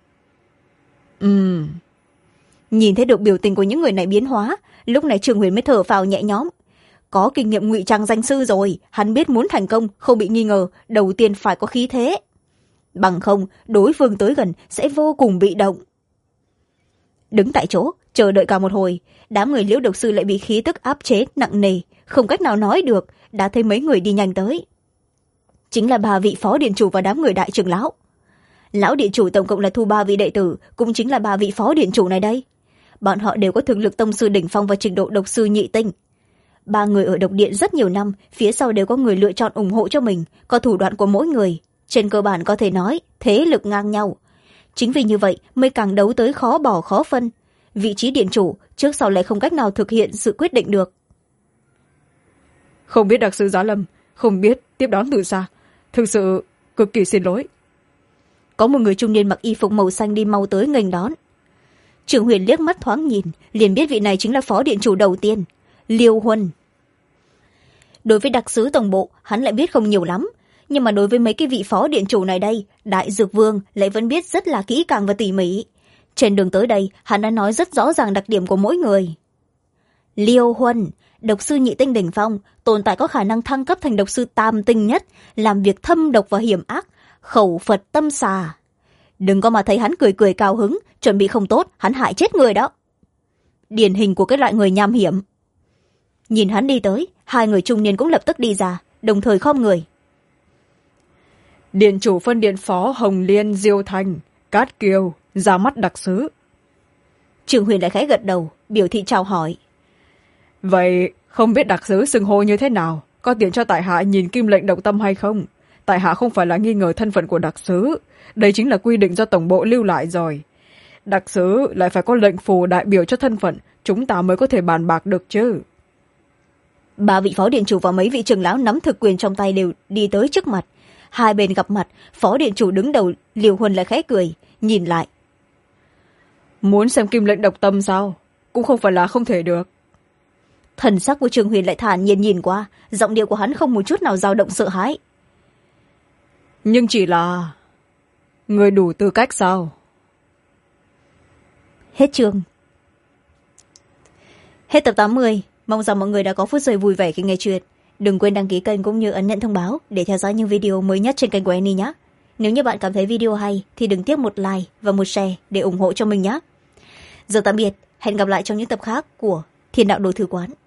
Nhìn thấy được biểu tình của những người này biến hóa, lúc này Trương Huyền mới thở phào nhẹ nhõm. Có kinh nghiệm ngụy trang danh sư rồi, hắn biết muốn thành công không bị nghi ngờ, đầu tiên phải có khí thế, bằng không đối phương tới gần sẽ vô cùng bị động. Đứng tại chỗ chờ đợi cả một hồi, đám người Liễu độc sư lại bị khí tức áp chế nặng nề, không cách nào nói được. Đã thấy mấy người đi nhanh tới, chính là 3 vị phó điện chủ và đám người đại trưởng lão. Lão điện chủ tổng cộng là thu 3 vị đệ tử, cũng chính là 3 vị phó điện chủ này đây. Bọn họ đều có thực lực tông sư đỉnh phong và trình độ độc sư nhị tinh. 3 người ở độc điện rất nhiều năm, phía sau đều có người lựa chọn ủng hộ cho mình, có thủ đoạn của mỗi người, trên cơ bản có thể nói thế lực ngang nhau. Chính vì như vậy mới càng đấu tới khó bỏ khó phân, vị trí điện chủ trước sau lại không cách nào thực hiện sự quyết định được. Không biết đặc sứ Giá Lâm, không biết tiếp đón từ xa, thực sự cực kỳ xin lỗi. Có một người trung niên mặc y phục màu xanh đi mau tới nghênh đón. Trường Huyền liếc mắt thoáng nhìn, liền biết vị này chính là phó điện chủ đầu tiên, Liêu Huân. Đối với đặc sứ tổng bộ hắn lại biết không nhiều lắm, nhưng mà đối với mấy cái vị phó điện chủ này đây, đại dược vương lại vẫn biết rất là kỹ càng và tỉ mỉ. Trên đường tới đây hắn đã nói rất rõ ràng đặc điểm của mỗi người. Liêu Huân, độc sư nhị tinh đỉnh phong, tồn tại có khả năng thăng cấp thành độc sư tam tinh nhất, làm việc thâm độc và hiểm ác, khẩu Phật tâm xà. Đừng có mà thấy hắn cười cười cao hứng, chuẩn bị không tốt hắn hại chết người đó. Điển hình của cái loại người nham hiểm. Nhìn hắn đi tới, 2 người trung niên cũng lập tức đi ra, đồng thời khom người. Điện chủ phân điện phó Hồng Liên Diêu Thành, Cát Kiều, ra mắt đặc sứ. Trường Huyền lại khẽ gật đầu, biểu thị chào hỏi. Vậy không biết đặc sứ xưng hô như thế nào, có tiện cho tại hạ nhìn kim lệnh độc tâm hay không? Tại hạ không phải là nghi ngờ thân phận của đặc sứ, đây chính là quy định do tổng bộ lưu lại rồi. Đặc sứ lại phải có lệnh phù đại biểu cho thân phận, chúng ta mới có thể bàn bạc được chứ. 3 vị phó điện chủ và mấy vị trưởng lão nắm thực quyền trong tay đều đi tới trước mặt. 2 bên gặp mặt, phó điện chủ đứng đầu Liêu Huân lại khẽ cười, nhìn lại. Muốn xem kim lệnh độc tâm sao? Cũng không phải là không thể được. Thần sắc của Trường Huyền lại thản nhiên nhìn qua, giọng điệu của hắn không một chút nào dao động sợ hãi. Nhưng chỉ là người đủ tư cách sao? Hết chương. Hết tập 80. Mong rằng mọi người đã có phút giây vui vẻ khi nghe chuyện. Đừng quên đăng ký kênh cũng như ấn nhận thông báo để theo dõi những video mới nhất trên kênh của Annie nhé. Nếu như bạn cảm thấy video hay thì đừng tiếc một like và một share để ủng hộ cho mình nhé. Giờ tạm biệt, hẹn gặp lại trong những tập khác của Thiên Đạo Đồ Thư Quán.